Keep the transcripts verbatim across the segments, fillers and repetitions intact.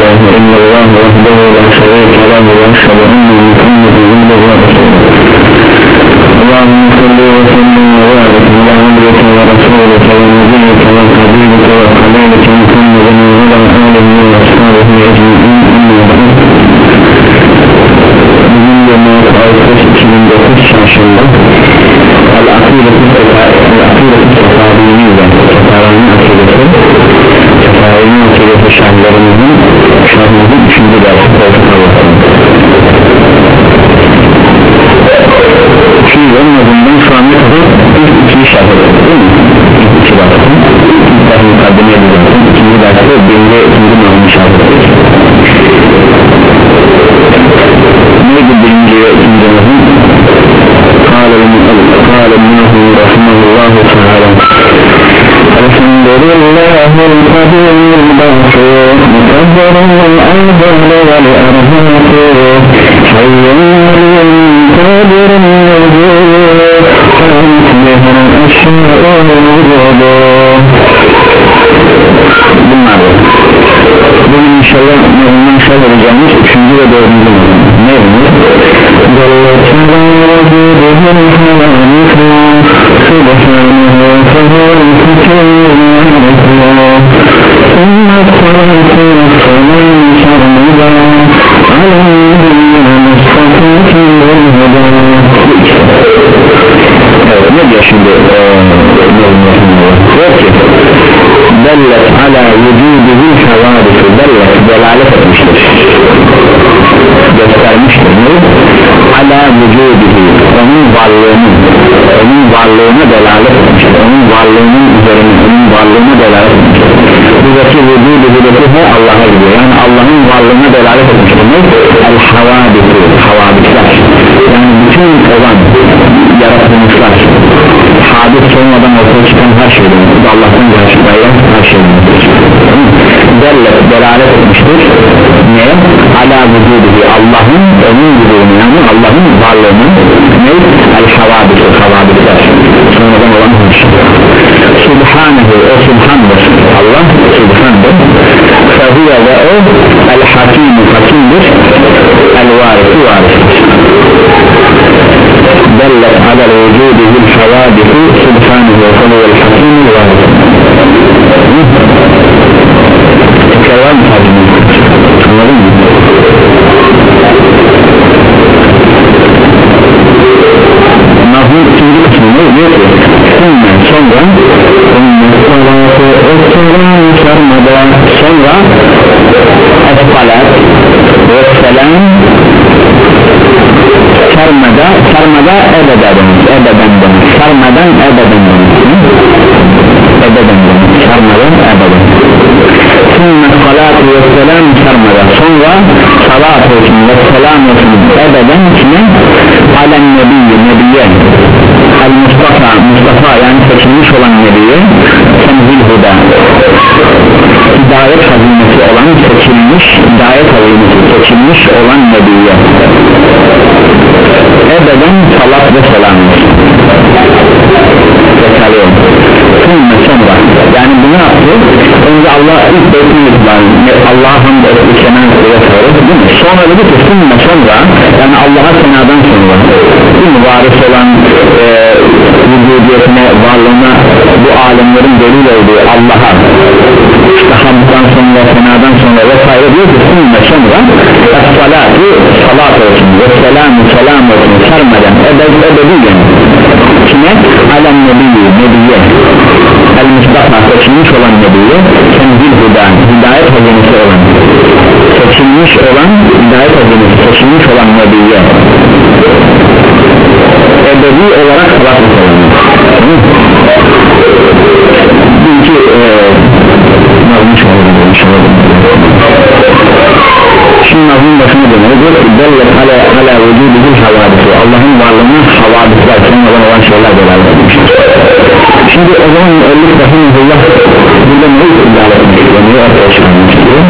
إلا الله وحده لا شريك له وأشهد أن محمدا عبده ورسوله اللهم صل وسلم وبارك على عبدك ورسولك ونبيك وحبيبك وخليلك محمد وعلى آله وأصحابه أجمعين أما بعد bugün yirmi altı Ağustos iki bin dokuz çarşamba El-Akîdetü Sefâbî'nin Sefâbî'nin akidesi Sefâbî'nin akidesi şerhlerimizin şerhimizin üçüncü dersi koltuk Allah'ın ki onun adından şu an ne kadar ilk ikiyi şerh edildi değil mi? İlk iki dersin ilk dersi mukaddeme edildi ikinci dersi birinci ikinci namını şerh edildi neydi birinci ve ikinci namın? قال قال الله رحمه الله تعالى الحمد لله القدير الباقي مقدر الأنزل والأرهاق حي مريم قادر الوجود قامت به الأشياء والوجود bunlardır bugün inşallah bundan inşallah vereceğimiz üçüncü ve dördüncü ne olur? Dalletine vücuduhun halanıkı Subhanallah fehul fitillâhâ Sümmet salâtu salâm şermâdâ Alâmdîne mustafâkî velhedâ Evet ne diyor şimdi? Diyor ki Dellet ala vücuduhun havâdisi Dellet delalet etmiştir göstermiştir ne? Ala vücuduhu onun varlığını onun varlığına delalet etmiştir onun varlığının üzerine onun varlığına delalet etmiştir buradaki vücuduhu Allah'a gidiyor yani Allah'ın varlığına delalet etmiştir ne? El havadisi havadisler yani bütün olan yaratılmışlar hadis olmadan ortaya çıkan her şeyden Allah'tan gerçekten her şeyden Dellet delalet etmiştir neye? Ala vücuduhu Allah'ın onun vücudunu yani Allah'ın varlığını ne? El havadis havadisler sonradan olan her şey Subhanehu o Subhan'dır Allah Subhan'dır Fehüve ve o el hakimu hakimdir el varisi varistir Dellet ala vücuduhu el havadisi Subhanehu ve fehüve el hakimu varistir tekrarlar mı tabi anladın mı? Nazım ikinci kısmında diyor ki sonra sonra salatu esselam sarmada sonra es-salat ve selam sarmada sarmada ebeden ebeden demek sarmadan ebeden demek ebeden demek sarmadan ebeden sonra salatu ve selam sarmada sonra salat olsun ve selam olsun ebeden kime alen nebiyye nebiye el Mustafa Mustafa yani seçilmiş olan nebiye temzil huda hidayet hazinesi olan seçilmiş hidayet hazinesi seçilmiş olan nebiye ebeden salat ve selam tekrarlıyorum sonra sonra yani bunu yaptı önce Allah ilk beytini itibariyle Allah'a hamd etti senem ve sonra sonra dedi ki sonra sonra yani Allah'a senadan sonra değil mi varis olan e, vücudiyetine varlığına bu alemlerin delil olduğu Allah'a işte hamddan sonra senadan sonra vesaire diyor ki sonra sonra es-salatu salat olsun ve selamu selam olsun sarmadan ebed ebediyen kime? Alem nebiyye nebiye el Mustafa seçilmiş olan nebiye temzil huda hidayet hazinesi olan seçilmiş olan hidayet hazinesi seçilmiş olan nebiye ebedi olarak salat olan bilgi nazmış olalım şimdi nazmın başına dönüyor dellet ala, ala vücuduhu havadisi Allah'ın varlığına havadisler sonradan olan şeyler delalet etmiştir şimdi o zaman müellif rahimahullah burada ne istidlal etmek istiyor neyi ortaya çıkarmak istiyor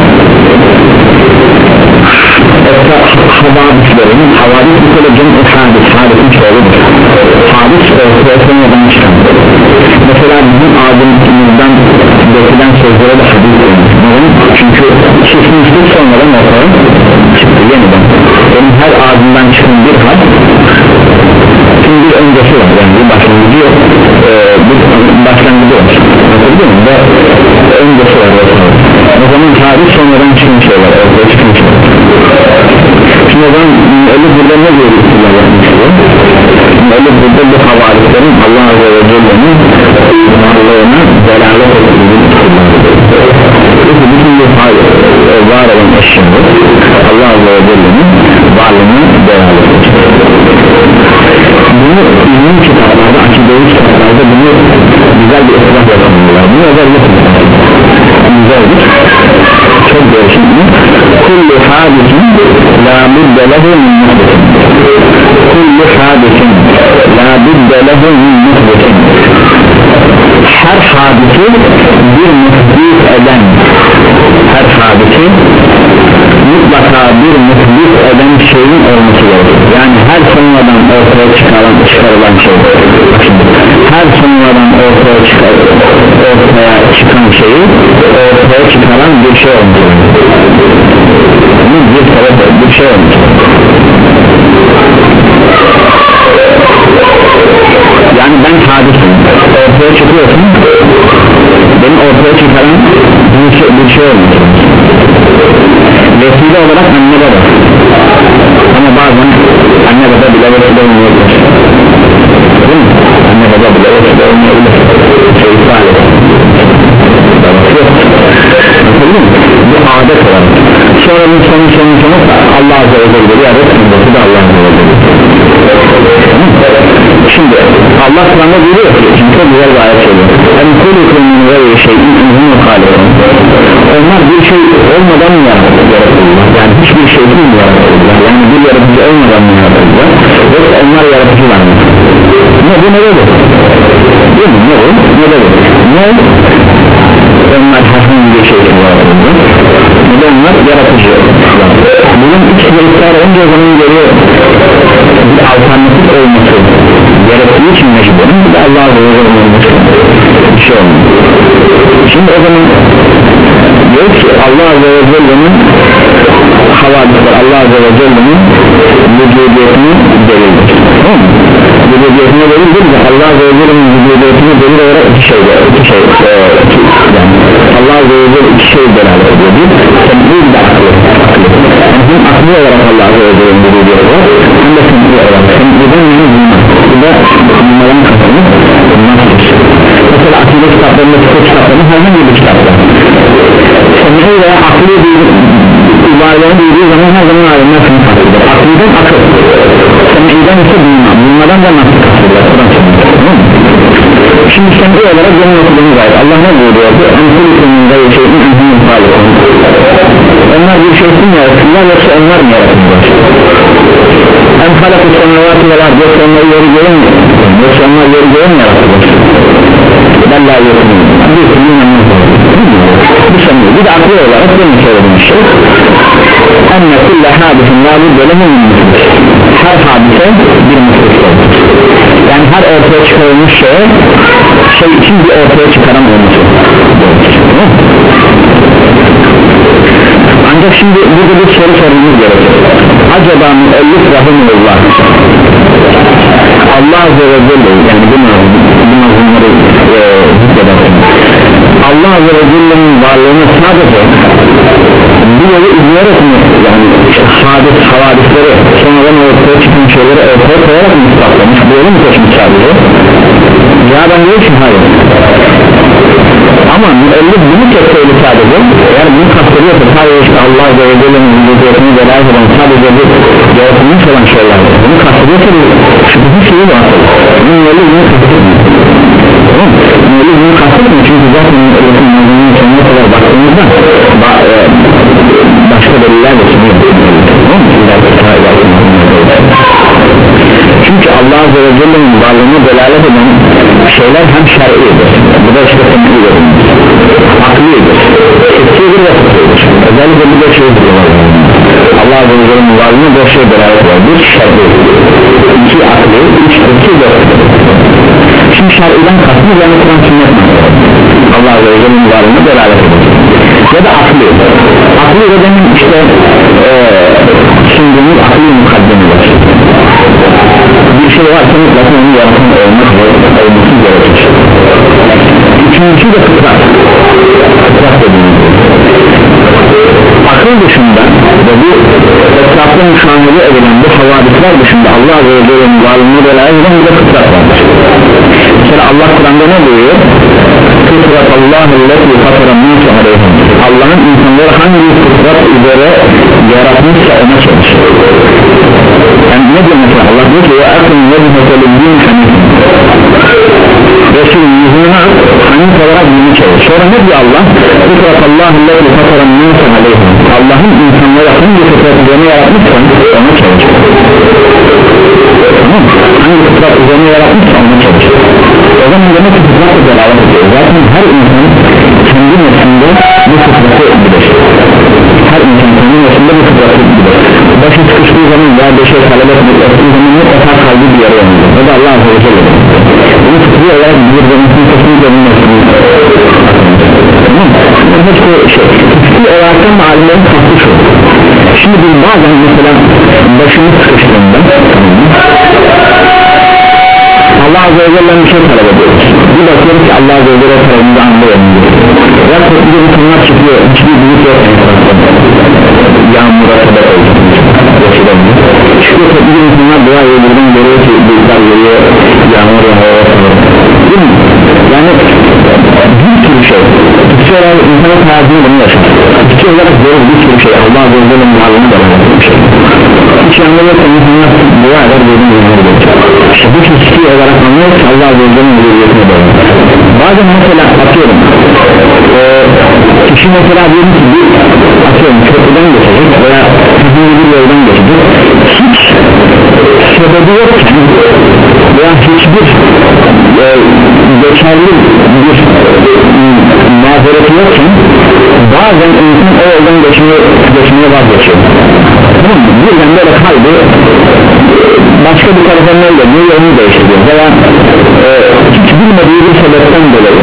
havadislerin havadis bir kere cem-i hadis hadisin çoğuludur hadis ortaya sonradan çıkan mesela bizim ağzımızdan dökülen sözlere de hadis denir çünkü çiftlik müşrik sonradan ortaya çıktı yeniden. Benim her ağzından çıkan bir harf şimdi bir öncesi var, yani bir başlangıcı yok, ee, bir başlangıcı var, anladın mı? Ve öncesi var ortaya. O zaman tarih sonradan çıkmış şeyler, ortaya çıkmış şeyler. Şimdi o zaman öyle burada ne diyor İstillah yapmış diyor? Öyle burada bu havaliklerin Allah Azze ve Celle'nin varlığına delalet ettiğini çünkü bütün bu var olan eşyalar Allah Azze ve Celle'nin varlığına delalet ettiğini, bunu ilim kitaplarda, akideyi kitaplarda bunu güzel bir ıslah yapıyorlar. Bunu özellikle güzeldir, çok değişikli. Kullu hadisin la budde lehu min muhdesin, kullu hadisin la budde lehu min muhdesin, her hadisi bir muhdis eden, her hadisi mutlaka bir muhdis eden şeyin olması gerekir. Yani her sonradan ortaya çıkarılan, çıkarılan şey, her sonradan ortaya çıkar, ortaya çıkan şeyi ortaya çıkaran bir şey olması gerekir. Bir sebep, bir şey olması gerekir. Yani ben hadisim, ortaya çıkıyorsun, beni ortaya çıkaran bir şey, bir şey olması gerekir. Vesile olarak anne baba, ama bazen anne baba bile vesile olmayabilir, değil mi? Anne baba bile vesile olmayabilir, şey ifade yok, bu adet olarak. Sonra bu sonu sonu sonu Allah Azze ve Celle ya da sünneti de Allah Azze ve Celle. Şimdi Allah Kur'an'da diyor ki, çünkü çok güzel bir ayet söylüyor, en kulikun min gayri şeyin inhum khaliqun, onlar bir şey olmadan mı yaratıldılar, yani hiçbir şey değil mi yaratıldılar, yani bir yaratıcı olmadan mı yaratıldılar, yoksa onlar yaratıcılar mı? Ne bu, ne bu? Değil mi? Ne bu? Ne bu? Ne? Onlar herhangi bir şey yaratıldı, ne onlar yaratıcı. Bunun içinde ısrar önce o zaman geliyor bir alternatif olması gerektiği için mecburen bir de Allah'a doğru olması bir şey olmuyor. Şimdi o zaman diyor ki Allah Azze ve Celle'nin havadisler, Allah Azze ve Celle'nin vücudiyetini delildir, tamam mı? Vücudiyetine delildir de Allah Azze ve Celle'nin vücudiyetine delil olarak iki şey, iki şey e, iki, yani Allah Azze ve Celle iki şey delalet ediyor. Bir, temizliği bir de aklı, yani hem aklı olarak Allah Azze ve Celle'nin vücudiyeti var, hem de temizliği olarak. Temizliğden yeni bulmak, bu da bulmaların katını bulmaktır. Mesela akide kitaplarında, fıkıh kitaplarında herhangi bir kitapta temizliği veya aklı bir ibareleri duyduğu zaman her zaman alimler sınıf aklıdır. Akliden akıl, temizliğden ise bulma, bulmadan da nasıl katılırlar, tamam mı? Şimdi temizliği olarak benim okuduğumuz ayet Allah ne buyuruyordu? Enkulikumunda şeyin enhumul khaliqun, onlar bir şeysin mi yaratırlar yoksa onlar mı yaratırlar? En halakı semavatı ve ard, yoksa onlar yeri göğün mü? Yoksa onlar yeri göğün mü yaratırlar? Ben la yokum, bir sürü anlamı bu sanıyor. Bir de aklı olarak benim söylediğim şey enne kulle hadisin la budde lehu min muhdis, her hadise bir muhdis olur. Yani her ortaya çıkarılmış şeye şey için bir ortaya çıkaran olması. Ancak şimdi burada bir soru sormamız gerekir. Acaba müellif rahimullah Allah Azze ve Celle, yani bu mazlumları e, zikredersin, Allah Azze ve Celle'nin varlığını sadece bir yolu izleyerek mi, yani işte hadis, havadisleri sonradan ortaya çıkan şeyleri ortaya koyarak mı ispatlamış, bu yolu mu seçmiş sadece? Ya ben diyor ki hayır, ama müellif bunu çekseydi sadece, eğer bunu kastediyorsa sadece işte Allah Azze ve Celle'nin vücudiyetini delalet eden sadece bir yaratılmış olan şeyler, bunu kastediyorsa şüphesiz şeyi var, bunun müellif bunu kastediyor, tamam mı? Müellif bunu kastediyor çünkü zaten müellifin mazlumunun sonuna kadar baktığımızda ba e, başka deliller de sunuyor, tamam mı? Çünkü Allah Azze ve Celle'nin varlığını delalet eden şeyler hem şer'idir, bu da işte temizlidir, aklidir, hissidir ve fıkhidir. Özellikle bir de şeydir, Allah Azze ve Celle'nin varlığını dört şey delalet eder. Bir şer'i, iki akli, üç fıkhi ve şimdi şer'iden kastımız yani Kur'an sünnet Allah Azze ve Celle'nin varlığını delalet eder ya da akli. aklı ve demin işte e, sunduğumuz aklı mukaddemeler bir şey varsa mutlaka onu yaratan olmak ve olması gerekir. Üçüncüsü de fıtrat. Fıtrat dediğimiz akıl dışında ve bu etrafta müşahede edilen bu havadisler dışında Allah ve Celle'nin varlığına delalet bir de fıtrat vardır. Mesela Allah Kur'an'da ne buyuruyor? Fıtratallâhüllezî fatarannâse aleyhim. Allah'ın insanları hangi fıtrat üzere yaratmışsa ona çalışır. Yani ne diyor mesela? Allah diyor ki وَاَكُمْ وَجْهَةَ لِلْدِينِ حَنِيفٍ Resulün yüzünü hanif olarak dini çevir. Sonra ne diyor Allah? Fıtratallâhüllezî fatarannâse aleyhim. Allah'ın insanları hangi fıtrat üzerine yaratmışsa ona çalışır. Tamam mı? Hangi fıtrat üzerine yaratmışsa ona çalışır. O zaman demek ki fıtratla delalet ediyor. Zaten her insan kendi neslinde bu fıtratı bilir. Her insan kendi neslinde bu fıtratı bilir. Başı sıkıştığı zaman veya bir şey talep etmek ettiği zaman mutlaka kaldığı bir yere yanıyor. O da Allah Azze ve Celle. Bunu fıtri olarak bilir ve insanın kesinlikle bilmesini. Tamam mı? Hepsi şey, fıtri olarak da mahallenin farklı şu. Şimdi biz bazen mesela başımız sıkıştığında Allah Azze ve Celle'nin bir şey talep ediyoruz. Bir bakıyoruz ki Allah Azze ve Celle tarafında anlayamıyor. Ya korkulu bir konular çıkıyor, hiçbir büyük yok. Yağmura sebep olacak. Çıkıyor korkulu bir konular dua ediyordan görüyor ki büyükler geliyor, yağmur yağmur değil mi? Yani bir sürü şey. Kutsi olarak insanın hayatını bunu yaşar. Kutsi olarak böyle bir sürü şey. Allah Azze ve Celle'nin varlığını da bir şey. Hiç yağmur yoksa insanlar dua eder dediğim yağmur olacak. İşte bu kutsi olarak anlıyorsa Allah Azze ve Celle'nin vuruluyetine bağlı. Bazen mesela atıyorum e, kişi mesela diyelim ki bir atıyorum köprüden geçecek veya hızlı bir yoldan geçecek, hiç sebebi yokken veya hiçbir e, geçerli bir mazereti yokken bazen insan o yoldan geçmeye, geçmeye vazgeçiyor. Tamam mı? Birden böyle kalbi başka bir tarafa neyle bir yolunu değiştiriyor veya e, hiç bilmediği bir sebepten dolayı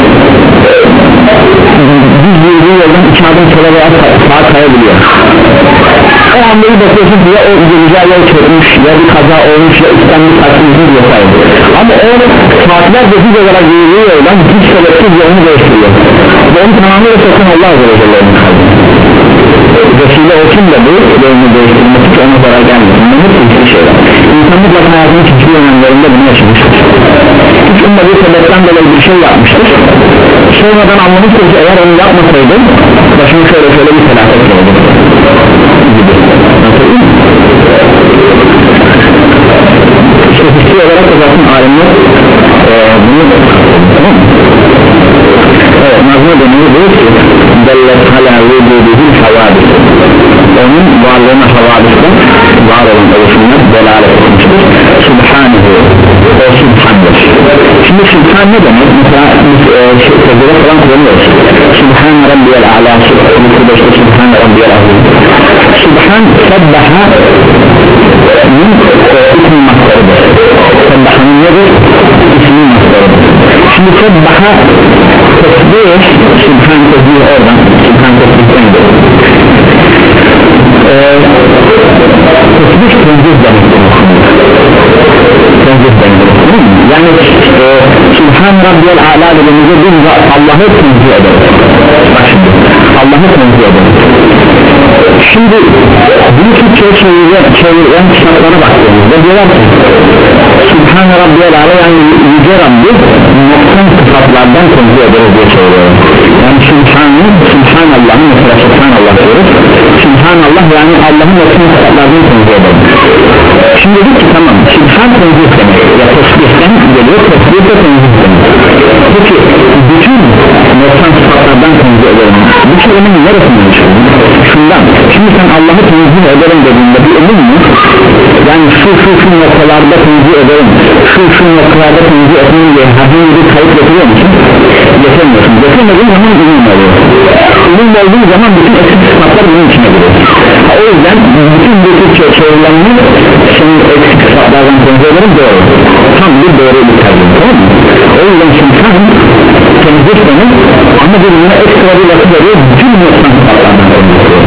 düz yürüdüğü yoldan iki adım sola veya sağa kayabiliyor. O anda bir bakıyorsun ya o güzel yol çökmüş ya bir kaza olmuş ya üstten bir taksizlik yokaydı. Ama o saatlerce düz olarak yürüdüğü yoldan hiç sebepsiz yolunu değiştiriyor. Ve onu tamamıyla sakın Allah Azze ve Celle'nin kalbi. Vesile olsun da bu yolunu değiştirmesi ki ona zarar gelmiyor. Bunlar hep ilgili şeyler. İnsan mutlaka hayatının hiçbir önemlerinde bunu yaşamıştır. Hiç ummadığı sebepten dolayı bir şey yapmıştır. Sonradan anlamıştır ki eğer onu yapmasaydı başını şöyle şöyle bir felaket oldu gibi. Anladın mı? İşte hissi olarak da zaten alimler ee, bunu tamam mı? Evet, nazma dönemi diyor ki dellet hala vücudihil havadis, onun varlığına havadiste var olan oluşumlar delalet etmiştir. Subhanehu, o Subhan'dır. Şimdi Subhan ne demek? Mesela biz sözlere e, falan kullanıyoruz. Subhan Rabbiyel A'la, Subhan Rabbiyel Azim. Subhan Sabbaha min ismi mastarıdır. Sabbaha'nın nedir? İsmi mastarıdır. Şimdi Sabbaha tesbih, Subhan tesbih oradan, Subhan tesbihten de tesbih tenzih demektir. Tenzih demektir. Yani e, Subhan Rabbiyel A'la dediğimizde biz Allah'ı tenzih ederiz. Bak şimdi Allah'ı tenzih ederiz. Şimdi bunu Türkçe'ye çeviren kitaplara baktığımızda diyorlar ki Subhan Rabbiyel A'la yani Yüce Rabbi noksan sıfatlardan tenzih ederiz diye çeviriyor. Yani Subhan'ı, Subhanallah'ın mesela Subhanallah diyoruz. Subhanallah yani Allah'ın noksan sıfatlardan tenzih ederiz. Şimdi dedik ki tamam Subhan tenzih demek ya tesbihten geliyor, tesbih de tenzih demek. Peki bütün noksan sıfatlardan tenzih ederim. Bu kelimenin neresinden çıkıyor? Şundan, şimdi sen Allah'ı tenzih ederim dediğinde bir emin mi? Yani şu şu şu noktalarda tenzih ederim, şu şu noktalarda tenzih etmem diye herhangi bir kayıt getiriyor musun? Getirmiyorsun. Getirmediğin zaman ünlü oluyor. Ünlü olduğu zaman bütün eksik sıfatlar bunun içine giriyor. O yüzden bütün bu Türkçe çevrilenini senin eksik sıfatlardan tenzih ederim doğru. Tam bir doğru bir tercih, tamam mı? O yüzden Subhan tenzih demek ama birbirine ekstra bir lafı veriyor, bütün noksan sıfatlardan tenzih ediyor.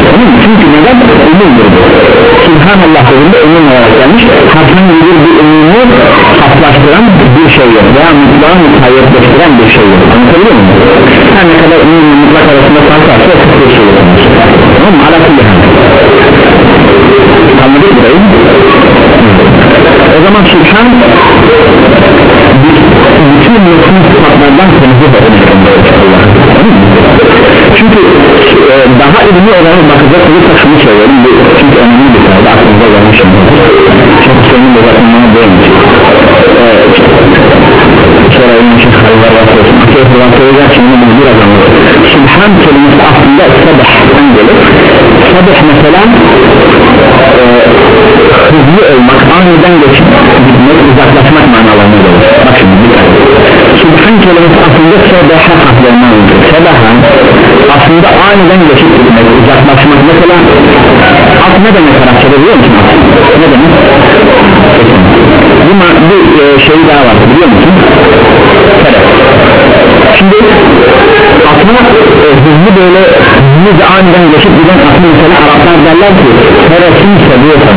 umumdur. Subhanallah dediğinde umum olarak gelmiş, herhangi bir bir umumu haflaştıran bir şey yok veya mutlağı mukayyetleştiren bir şey yok. Anlatabiliyor muyum? Her ne kadar umum mutlak arasında fark varsa o kısır şey yok. Tamam mı? Alakıllı hem. Anladık burayı. O zaman Subhan bütün mutlu sıfatlardan temizlik edilmektedir. Çünkü e, daha ilmi olarak bakacak olursak şunu söylüyorum, bu çünkü önemli bir kaydı aklımda vermişim. Çok senin de zaten bana değilmiş. Sonra ölmüşün halvar vasıfı akıyet olan söyleyecek şimdi bunu biraz anladım. Subhan kelimesi aslında sabahtan gelir. Sabah mesela e, hızlı olmak, aniden geçip gitmek, uzaklaşmak manalarına gelir. Bak şimdi dikkat. Subhan kelimesi aslında sabaha harflerinden gelir. Sabaha aslında aniden geçip gitmek, uzaklaşmak. Mesela at ne demek Arapçada biliyor musun? Ne demek? Bu bir e, şey daha var biliyor musun? Evet. Şimdi atma e, hızlı böyle hızlı aniden geçip giden atma mesela Araplar derler ki neresin seviyorsan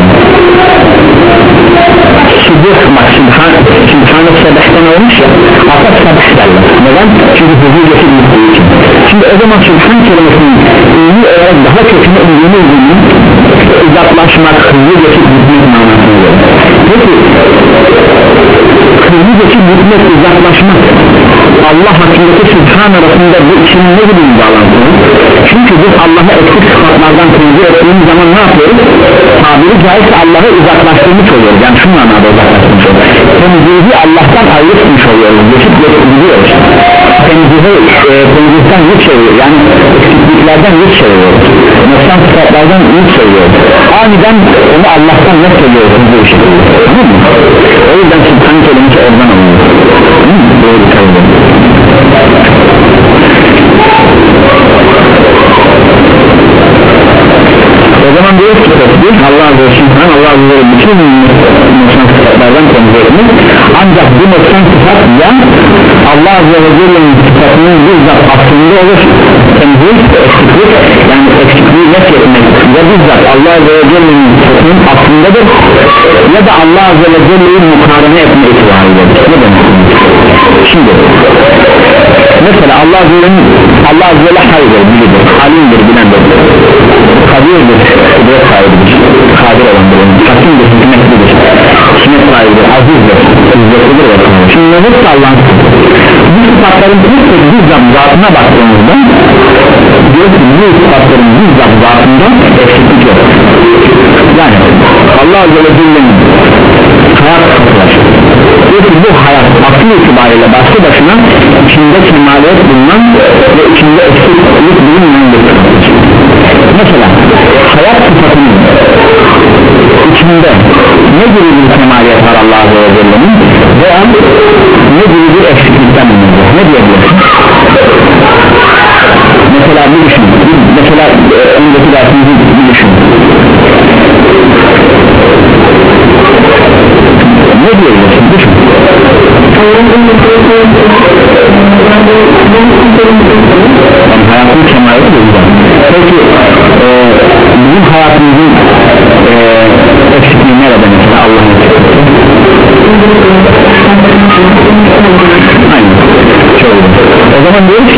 Subh bak Subhan-ı Sabah'tan olmuş ya ata sabah derler. Neden? Çünkü hızlı geçip gittiği için. Şimdi o zaman Subhan kelimesinin ünlü olarak daha kötüne ünlü ünlü uzaklaşmak, hızlı geçip gitmek manasını verir. Peki hızlı geçip gitmek, uzaklaşmak Allah hakkındaki Subhan arasında bu için ne gibi bir bağlantı? Çünkü biz Allah'a eksik sıfatlardan tenzih ettiğimiz zaman ne yapıyoruz? Tabiri caizse Allah'a uzaklaştırmış oluyoruz. Yani şu manada uzaklaştırmış oluyoruz. Temzihi Allah'tan ayrı tutmuş oluyoruz. Geçip geçip gidiyoruz. Temzihi e, tenzihten yüz çeviriyor. Yani eksikliklerden yüz çeviriyoruz. Noksan sıfatlardan yüz çeviriyoruz. Aniden onu Allah'tan ne söylüyoruz? Bu işte. Tamam mı? O yüzden Subhan kelimesi oradan alıyor. Doğru söylüyorum. O zaman diyor ki tesbih Allah Azze ve Celle Allah Azze ve Celle bütün noksan sıfatlardan tenzih etmiş. Ancak bu noksan sıfat ya Allah Azze ve Celle'nin sıfatının bizzat aslında olur tenzih, eksiklik yani eksikliği nefretmek ya bizzat Allah Azze ve Celle'nin sıfatının aslındadır ya da Allah Azze ve Celle'yi mukarene etme itibaridir. Ne demek? Şimdi mesela Allah Azze ve Celle Allah Azze ve Celle hayırdır, bilidir, halimdir, bilendir, kadirdir, kudret sahibidir, kadir olandır, hakimdir, hükmetlidir, hükmet sahibidir, azizdir, izzetlidir ve kadir. Şimdi ne hepsi Allah'ın bu sıfatların hepsi bizzat zatına baktığımızda diyor ki bu sıfatların bizzat zatında eksiklik yok. Yani Allah Azze ve Celle'nin hayat sıfatlar diyor ki bu hayat asıl itibariyle başlı başına içinde kemaliyet bulunan ve içinde eksiklik bulunmayan bir sıfatlar. Mesela hayat sıfatının içinde ne gibi bir kemaliyet var Allah Azze ve Celle'nin veya ne gibi bir eksiklikten bulunur? Ne diyebilirsin? Mesela bir düşün, mesela öndeki dersimizi bir düşün. Ne diyebilirsin? Düşün. Yani hayatın kemaliyeti de güzel. Peki e, bizim hayatımızın e, eksikliği nerede mesela Allah'ın eksikliği? Aynen. Çok iyi. O zaman diyoruz ki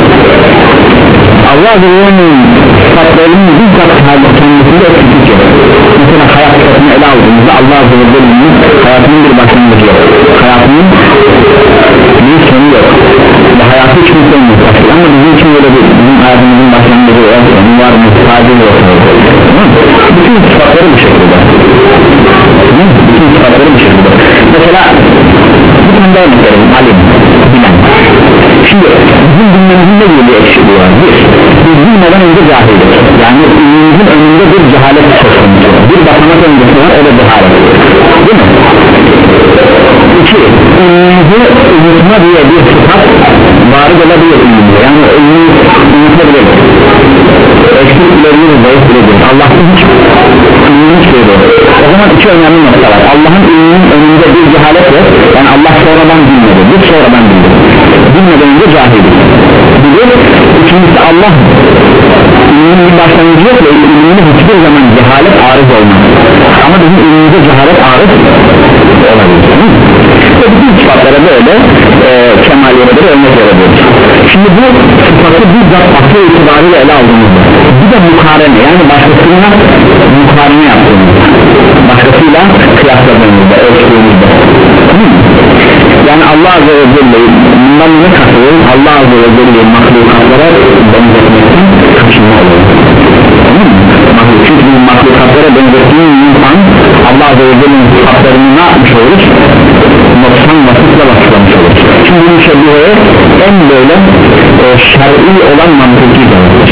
Allah Azze ve Celle'nin sıfatlarının bizzat kendisinde eksiklik yok. Mesela hayat sıfatını ele aldığımızda Allah Azze ve Celle'nin hayatının bir başlangıcı yok. Hayatının bir sonu yok. Ve hayatı hiç mutlu olmayacak. Ama bizim için öyle değil. Bizim hayatımızın başlangıcı yok. Sonu var mı? Sadece yok. Bütün sıfatları bu şekilde. Bütün sıfatları bu şekilde. Mesela bir tane daha örnek verelim. Alim, bilen. Şimdi bizim bilmemizin ne gibi bir eksikliği var? Bir, biz bilmeden önce cahildir. Yani ilmimizin önünde bir cehalet söz konusu. Bir basamak öncesi var, o da cehalet. Değil mi? İki, ilmimizi unutma diye bir sıfat varı olabilir ilmimize. Yani ilmimizi unutabilir. Eksik bilebilir, zayıf bilebilir. Allah'ın hiç ilmimiz söylüyor. O zaman iki önemli nokta var. Allah'ın ilminin önünde bir cehalet yok. Yani Allah sonradan bilmedi. Biz sonradan bildik. Bilmeden önce cahil bilir. İkincisi Allah ilminin bir başlangıcı yok ve ilminin hiçbir zaman cehalet arız olmaz ama bizim ilmimize cehalet arız olabilir. ve bütün sıfatlara böyle e, kemaliyetleri örnek verebiliriz. Şimdi bu sıfatı bizzat aklı itibariyle ele aldığımızda bir de mukarene, yani başkasıyla mukarene yaptığımızda, başkasıyla kıyasladığımızda, ölçtüğümüzde, yani Allah Azze ve Celle'yi bundan ne katılır? Allah Azze ve Celle'yi mahlukatlara benzetmekten kaçınma olur. Çünkü mahlukatlara benzettiğimiz insan Allah Azze ve Celle'nin sıfatlarını ne yapmış olur? Noksan vasıfla vasıflamış olur. Şimdi bu müşebbiheye en böyle e, şer'i olan mantıki cevaptır.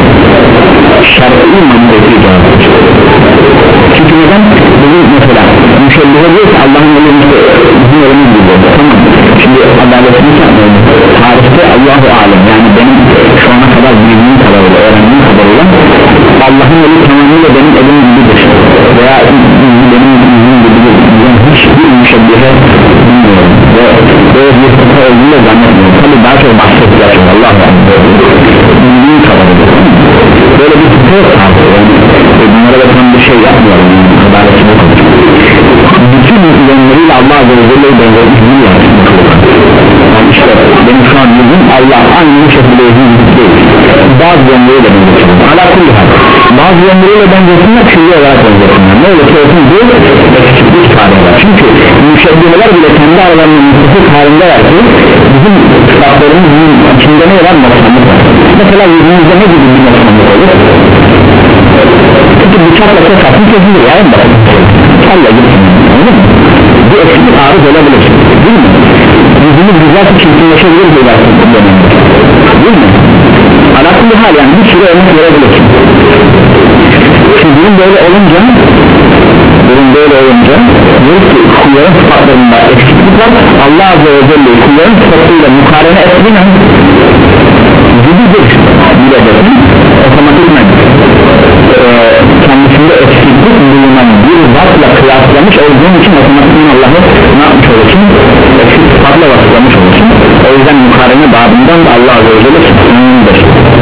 Şer'i mantıki cevaptır. Çünkü neden? Bizim mesela müşebbihe diyor ki Allah'ın elimizde bizim elimiz gibi. Tamam. Şimdi adaletini yapmayalım. Tarihte Allahu alem, yani benim şu ana kadar bildiğim kadarıyla, öğrendiğim kadarıyla Allah'ın eli tamamıyla benim elim gibidir veya benim yüzüm gibidir. Hiçbir müşebbihe bilmiyorum ve böyle bir sıkıntı olduğunu da zannetmiyorum. Tabi daha çok bahsettiler Allah'u alem bildiğim kadarıyla böyle bir sıkıntı yok tarzı, yani bunlara da tam bir şey yapmıyorum, yani adaletini konuşuyorum. Bütün yönleriyle Allah Azze ve Celle'yi benzetmiş bir yer. Yani işte benim şu an yüzüm Allah aynı şekilde yüzüm değil. Bazı yönleriyle benzetmişim. Ala kulli hal. Bazı yönleriyle benzetsinler, külli olarak benzetsinler. Ne olursa olsun bu eksiklik ifade. Çünkü müşebbiheler bile kendi aralarında müstefik halindeler ki bizim sıfatlarımızın içinde ne var? Noksanlık var. Mesela yüzümüzde ne gibi bir noksanlık olur? Çünkü bıçakla tek atın kesilir yani bakın. Allah gitsin. Bu eksiklik arız olabilir. Değil mi? Yüzümüz güzel ki çirkinleşebilir bu dönemde. Değil mi? Alakalı hal, yani bir sürü örnek verebilir. Şimdi durum böyle olunca durum böyle olunca diyor ki kulların sıfatlarında eksiklik var. Allah Azze ve Celle'yi kulların sıfatıyla mukarene ettiğine gibidir bilebilirsin. Otomatikmen e, kendisinde eksiklik bulunan bir zatla kıyaslamış olduğun için otomatikmen Allah'ı ne yapmış olursun? Eksik sıfatla vasıflamış olursun. O yüzden mukarene babından da Allah Azze ve Celle sıfatındır.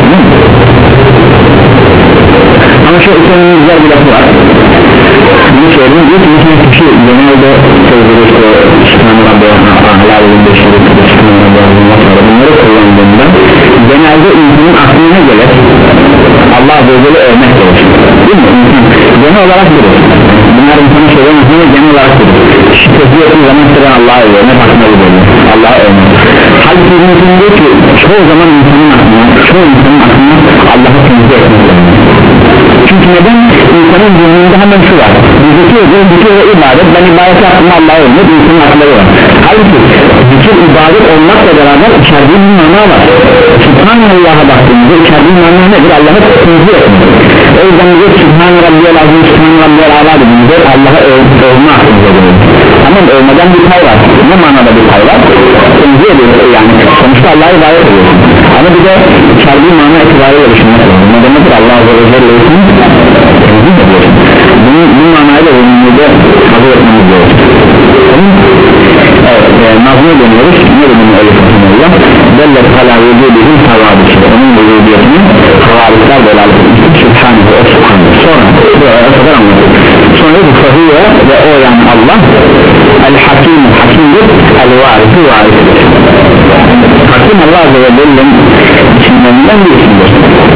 Ama şu ikonin güzel bir lafı var. Bunu söyleyeyim, diyor ki mesela kişi genelde sözleri işte Sübhane Rabbi Ahlâ ve Beşeri Sübhane Rabbi bunları kullandığında genelde insanın aklına gelir Allah Azze ve Celle örnek verir, değil mi? Genel olarak bilir. Bunlar insanın söyleyen aklına genel olarak bilir. Şüphesi yapın zaman sıra Allah'a örnek aklına bilir, Allah'a örnek. Halbuki insan diyor ki çoğu zaman insanın aklına, çoğu insanın aklına Allah'ı temizle etmek lazım. Çünkü neden? İnsanın zihninde hemen şu var, zikir ediyor, zikir ve ibadet, ben ibadet yaptığımda Allah'a örnek, insanın akılları var. Halbuki zikir ibadet olmakla beraber içerdiği bir mana var. Subhanallah'a baktığımızda içerdiği mana nedir? Allah'ı temizle etmek. O yüzden bize Sübhane Rabbiyel Azim, Sübhane Rabbiyel Ala dediğimizde Allah'a övme aklımıza gelir. Ama övmeden bir pay var. Ne manada bir pay var? Temizle ediyor, yani sonuçta Allah'a ibadet ediyorsun. Ama bir de içerdiği mana itibariyle düşünmek lazım. Ne demektir? Allah Azze ve Celle'yi temizle ediyorsun. Bunu, bu manayla önümüzde hazır etmemiz gerekir. Evet, e, nazmı dönüyoruz. Ne dedim öyle satınırlar? Bellet hala vücudihim havadisi. Onun vücudiyetini havadisler delalet etmiştir. Sübhanihi o Sübhanihi. Sonra buraya kadar anladık. Sonra bu fahiyye ve o yani Allah el-hakim, hakimdir, el-varisi, varisidir. Hakim Allah Azze ve Celle'nin isimlerinden bir isimdir.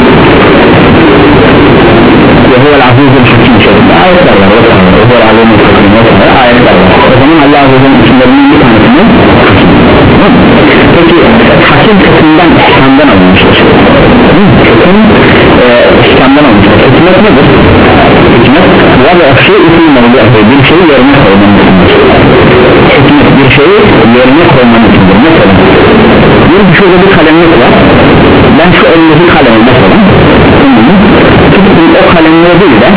Ve huvel azizul hakim şeklinde ayetler var. Ve huvel azizul hakim şeklinde ayetler var. O zaman Allah Azze ve Celle'nin isimlerinin bir tanesini hakim. Peki hakim kısmından İslam'dan alınmıştır. Kısım e, İslam'dan alınmıştır. Hikmet nedir? Hikmet var ve şey isimleri bir şeyi yerine koymanın içindir. Hikmet bir şeyi yerine koymanın içindir. Mesela bir şurada bir kalemlik var. Ben şu eldeki kalemi mesela tuttum o kalemleri değil de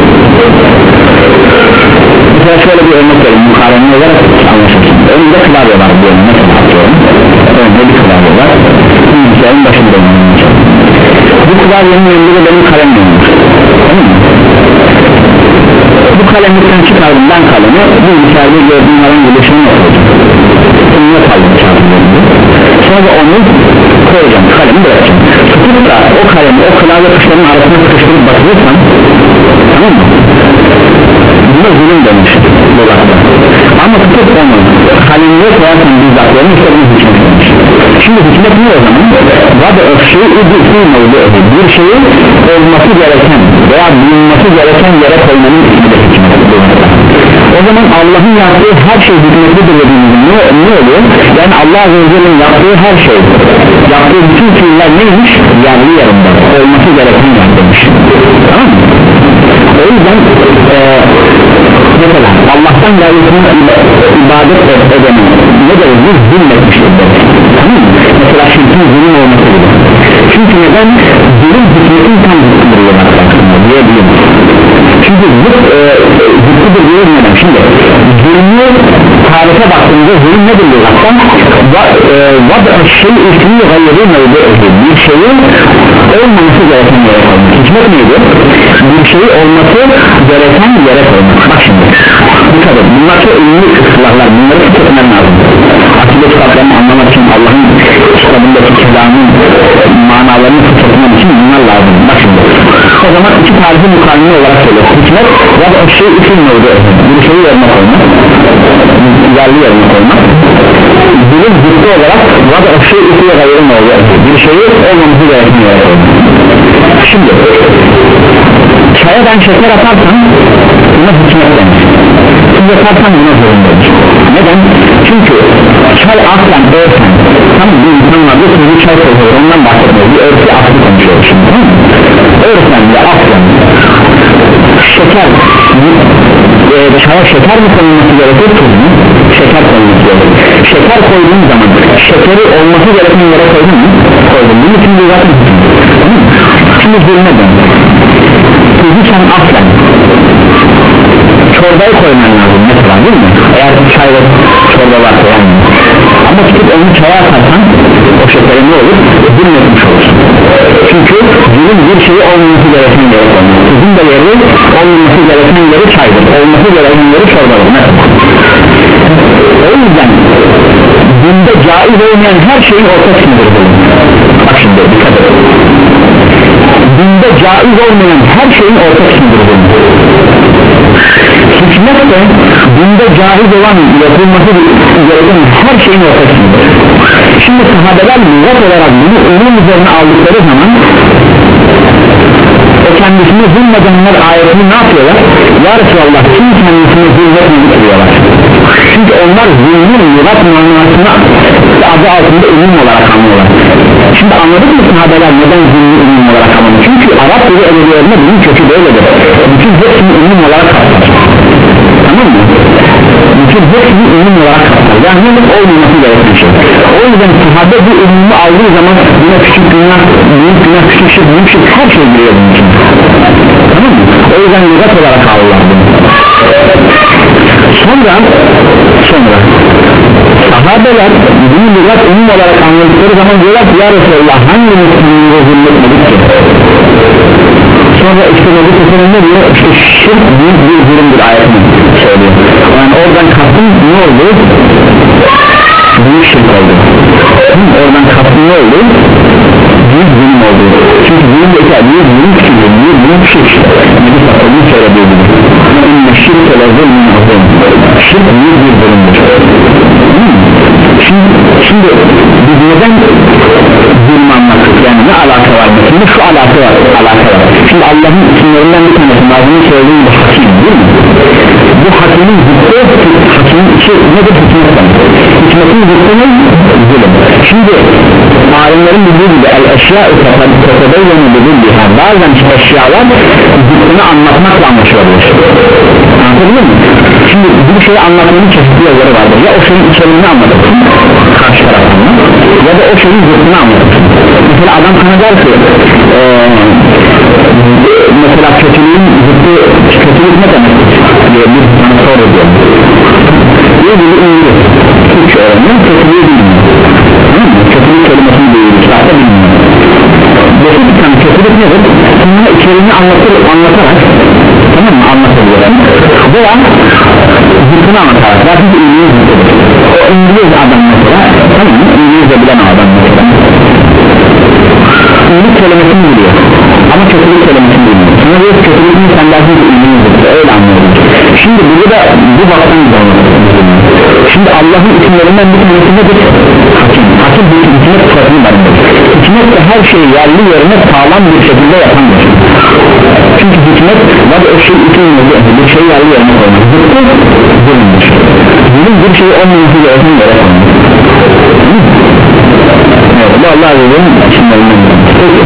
mesela şöyle bir örnek verin, mukarene olarak anlaşılsın. Önümde klavye var diyelim, mesela atıyorum. Önümde bir klavye var, bilgisayarın başında olmayacak. Bu klavyenin önünde benim kalemim var. Tamam mı? Bu kalemlikten çıkardım ben kalemi, bilgisayarda gördüğüm herhangi bir şeyin yok olacak. Önüne kaldım çarpımlarında. Sonra onu koyacağım, kalemi bırakacağım. Tutup da o kalemi o klavye tuşlarının arasına sıkıştırıp batırırsan, tamam mı? Buna zulüm demiş dolapta. Ama tutup onu kalemliğe koyarsan bizzatlarını işte bunu hükmetmiş. Şimdi hükmet ne o zaman? Vada öfşeyi bir şeyi olması gereken veya bulunması gereken yere koymanın ismi de hükmet. O zaman Allah'ın yaptığı her şey hükmetlidir dediğimizde ne, ne oluyor? Yani Allah Azze ve Celle'nin yaptığı her şey, yaptığı bütün fiiller neymiş? Yerli yerinde olması gereken yerdeymiş. Tamam mı? O yüzden e, mesela Allah'tan gayrısına ibadet edenin ne de bir zulmetmiştir. Tamam mı? Mesela şirkin zulüm olması gibi. Çünkü neden? Zulüm hükmetin tam zıttırıyor diyebilirim. Çünkü zıt e, zıttıdır diyebilirim. Şimdi zulmü tarife baktığımızda zulüm nedir lügattan? Vada şey ismi gayri mevdu'u, bir şeyin olmaması gereken yere koymak. Hikmet neydi? Bir şey olması gereken yere koymak. Bak şimdi dikkat edin, bunlar çok ünlü ıslahlar, bunları tutmak lazım. Akide kitaplarını anlamak için, Allah'ın kitabındaki kelamın manalarını tutmak için bunlar lazım. Bak şimdi o zaman iki tarifi mukayene olarak söylüyor. Hikmet vada şey ismi mevdu'u, bir şeyi yerine koymak, yerli yerine koymak. Bilim zıttı olarak vada şey ismi gayri mevdu'u, bir şeyi olmaması gereken yere koymak. Şimdi çaya ben şeker atarsam buna hükmet denir. Siz yaparsan buna zorundayız. Neden? Çünkü çay aslen örfen. Tam bir insan var bir sürü çay koyuyor, ondan bahsediyor. Bir örfi aslı konuşuyor şimdi. Örfen ve aslen şeker e, çaya şeker mi konulması gerekir, tuz mu? Şeker konulması gerekir. Şeker koyduğun zaman şekeri olması gereken yere koydun mu? Koydun. Bunun için bir zaten şimdi zulme dön. Tuzu sen aslen çorbaya koyman lazım mesela, değil mi? Eğer çay ve çorba varsa yani. Ama tutup onu çaya atarsan o şekeri ne olur? Zulmetmiş olursun. Çünkü zulüm bir şeyi olmaması gereken yere koymak. Tuzun da yeri olmaması gereken yeri çaydır, olması gereken yeri çorbadır mesela. O yüzden dinde caiz olmayan her şeyin orta sınırı bulunur. Bak şimdi dikkat edin, dinde caiz olmayan her şeyin orta sınırı bulunur. Hikmet de dinde caiz olan yapılması gereken her şeyin orta sınırı. Şimdi sahabeler lügat olarak bunu onun üzerine aldıkları zaman o kendisini zulmedenler ayetini ne yapıyorlar? Ya Resulallah kim kendisini zulmetmedi diyorlar. Çünkü onlar zulmün lügat manasını adı altında ünlüm olarak anlıyorlar. Şimdi anladık mı sahabeler neden zulmü ünlüm olarak anlıyor? Çünkü Arap dili edebiyatında bunun kökü böyledir. Bütün hepsini ünlüm olarak kapsar. Tamam mı? Bütün hepsini ünlüm olarak kapsar. Yani olmaması gereken şey. O yüzden sahabe bu ünlümü aldığı zaman buna küçük günah, büyük günah, küçük şey, büyük şey, her şey giriyor bunun için. Tamam mı? O yüzden lügat olarak aldılar bunu. Sonra sonra sahabeler bunu lügat ünlüm olarak anladıkları zaman diyorlar ki ya Resulallah hangi Müslümanlığı zulmetmedik ki? Sonra işte bu seferinde diyor işte şirk büyük bir zulümdür ayetini söylüyor. Yani oradan kastım ne oldu? Büyük şirk oldu. Oradan kastım ne oldu? Büyük zulüm oldu. Çünkü zulüm de büyük zulüm küçüldü. Büyük zulüm şirk. Nebi Sakkal'ın söylediği gibi. İnne şirk ele zulmün azim. Şirk büyük bir zulümdür. Şimdi, şimdi biz neden zulüm anlattık? Yani ne alaka var? Şimdi şu alaka var, alaka var. Şimdi Allah'ın isimlerinden bir tanesi bazını söylediğim bu hakim değil mi? Bu hakimin zıttı, hakimin içi nedir? Hikmetten. Hikmetin zıttı ne? Zulüm. Şimdi alimlerin bildiği gibi el eşya-ı tetebeyyenu bildiği bazen eşyalar zıttını anlatmakla anlaşılabilir. Anlatabilir mi? Şimdi bir şeyi anlatmanın çeşitli yolları vardır. Ya o şeyin içeriğini anlatırsın karşı tarafından ya da o şeyin zıttını anlatırsın. Mesela adam sana der ki ee, mesela kötülüğün zıttı, kötülük ne demek diye bir sana soru ediyor. Diye bir ünlü Türkçe öğreniyor, kötülüğü bilmiyor. Kötülük kelimesini duyuyor, kitapta bilmiyor. Basit bir tane kötülük nedir? Bununla içeriğini anlatır, anlatarak tamam mı anlatabiliyorlar veya zıttını anlatarak zaten bir İngiliz zıttıdır. O İngiliz adam mesela tamam mı? İngilizce bilen adam mesela iyilik kelimesini biliyor ama kötülük kelimesini bilmiyor. Sana diyor kötülüğünü sen dersin ki iyiliğindir, öyle anlıyorum. Şimdi burada da bu baktan gidiyor. Şimdi Allah'ın isimlerinden bir tanesi nedir? Hakim. Hakim bir hikmet sıfatını barındırır. Hikmet de her şeyi yerli yerine sağlam bir şekilde yapandır. Çünkü hikmet var o şey isimleri bir şey yerli yerine koymak. Zıttı zulümdür. Zulüm bir şeyi olmaması gereken yere koymak. Evet, bu Allah Azze'nin isimlerinden. Peki.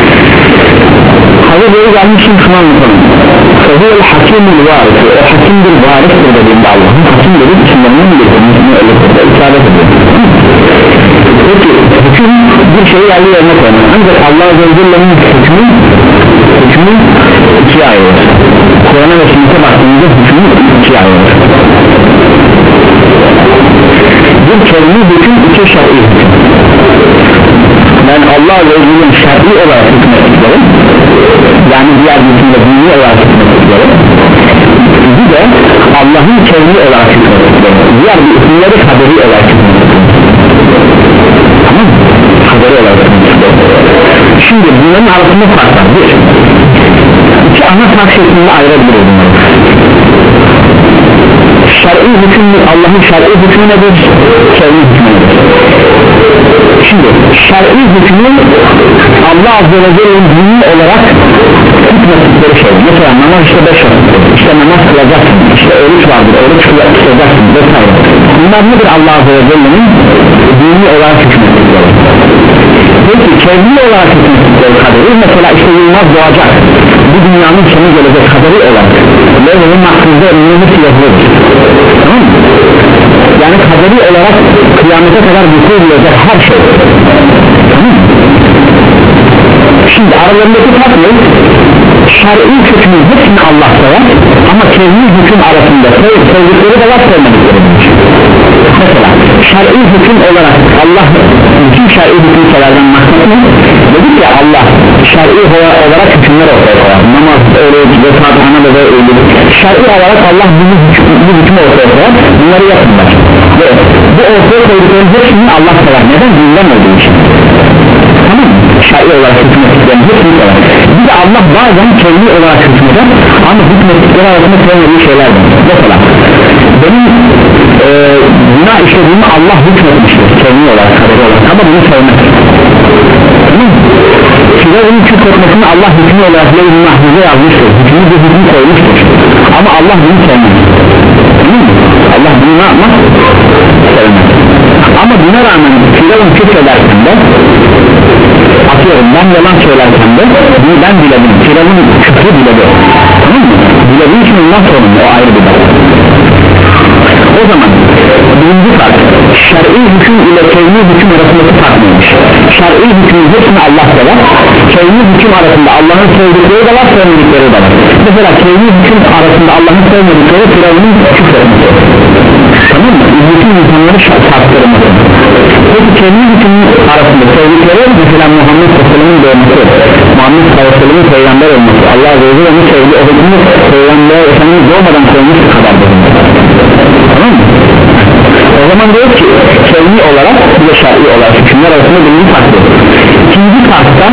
Hazır böyle gelmişim şunu anlatalım. Fehûl hakîmül vâris. O hakimdir, varistir dediğinde Allah'ın hakim dediği isimlerinden getirdiğini öyle isabet ediyor. Peki hüküm bir şeyi yerli yerine koymak. Ancak Allah Azze'nin hükmü hükmü ikiye ayrılır. Kur'an'a ve sünnete baktığımızda hükmü ikiye ayrılır. Bir kelime hüküm, iki şer'i hüküm. Yani Allah Azze'nin şer'i olarak hükmettikleri, yani diğer hükümle dini olarak hükmettikleri, bir de Allah'ın kelime olarak hükmettikleri, diğer hükümleri kaderi olarak hükmettikleri. Tamam mı? Kaderi olarak hükmettikleri. Şimdi bunların arasında fark var. Bir, iki ana fark şeklinde ayırabiliriz bunları. Şer'i hüküm, Allah'ın şer'i hükmü nedir? Kelime hükmü nedir? Şimdi şer'i hükmü Allah Azze ve Celle'nin dini olarak hükmettikleri şey. Mesela namaz işte beş vakit, işte namaz kılacaksın, işte oruç vardır, oruç kılacaksın vesaire. Bunlar nedir Allah Azze ve Celle'nin dini olarak hükmettikleri? Peki kelime olarak hükmettikleri kaderi, mesela işte yılmaz doğacak, bu dünyanın sonu gelecek kaderi olarak Levh'in hakkında ümmet yazılır. Tamam mı? Yani kaderi olarak kıyamete kadar vuku bulacak her şey. Tamam mı? Şimdi aralarındaki fark ne? Şer'i hükmü hepsini Allah'ta var ama kelime hüküm arasında sevdikleri de var, sevmedikleri de. Mesela şer'i hüküm olarak Allah bütün şer'i hükümlerden maksat ne? Dedik ya Allah şer'i olarak hükümler ortaya koyar. Namaz, oruç, zekat, ana ve ölüm. Şer'i olarak Allah bunu bu hükmü ortaya koyar. Bunları yapınlar. Ve bu ortaya koydukların hepsini Allah sever. Neden? Dinden olduğu için. Tamam mı? Şer'i olarak hükmettiklerini hepsini sever. Bir de Allah bazen kelime olarak hükmeder ama hükmettikleri arasında sevmediği şeyler var. Mesela benim e, günah işlediğimi Allah hükmetmiştir kelime olarak, kaderi olarak ama bunu sevmez. Tamam mı? Firavun'un küfretmesini Allah hükmü olarak Levh-i Mahfuz'a yazmıştır, hükmü bir hükmü koymuştur ama Allah bunu sevmez. Tamam mı? Allah bunu ne yapmaz? Sevmez. Ama buna rağmen Firavun küfrederken de atıyorum ben yalan söylerken de bunu ben diledim, Firavun küfrü diledi. Tamam mı? Dilediği için ondan sorumlu, o ayrı bir bak. O zaman birinci fark şer'i hüküm ile kelime hüküm arasındaki fark neymiş? Şer'i hüküm hepsini Allah sever, kelime hüküm arasında Allah'ın sevdikleri de var, sevmedikleri de var. Mesela kelime hüküm arasında Allah'ın sevmedikleri Firavun'un küfretmesi. Tamam mı? Bütün insanları şartlarımızı. Peki kelime hüküm arasında sevdikleri mesela Muhammed Aleyhisselam'ın doğması, Muhammed Aleyhisselam'ın peygamber olması, Allah Azze ve Celle'nin sevdiği o hükmü peygamber Efendimiz doğmadan koymuş kadar bulunur. Tamam mı? O zaman diyor ki kelime olarak bir de şer'i olarak hükümler arasında birinci farklı. İkinci farktan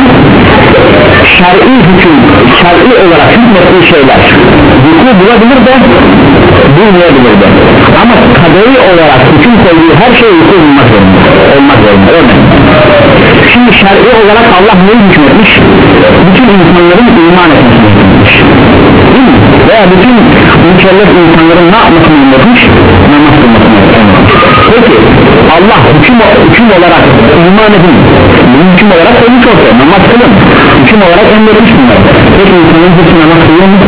şer'i hüküm, şer'i olarak hükmettiği şeyler vuku bulabilir de bulmayabilir de ama kaderi olarak hüküm koyduğu her şey vuku bulmak zorunda olmak zorunda. Örneğin şimdi şer'i olarak Allah neyi hükmetmiş? Bütün insanların iman etmesini hükmetmiş, değil mi? Veya bütün mükellef insanların ne yapmasını hükmetmiş? Namaz kılmasını hükmetmiş. Peki Allah hüküm, hüküm olarak iman edin, bunu hüküm olarak koymuş olsa namaz kılın, hüküm olarak emretmiş bunlar. Peki insanın hüküm namaz kılıyor mu?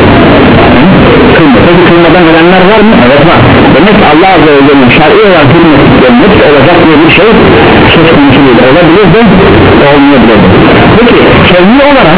Kılma. Peki kılmadan ölenler var mı? Evet var. Demek ki Allah Azze ve Celle'nin şer'i olarak hükmettiklerinin hepsi olacak diye bir şey söz konusu değil. Olabilir de olmayabilir de. Peki kelime olarak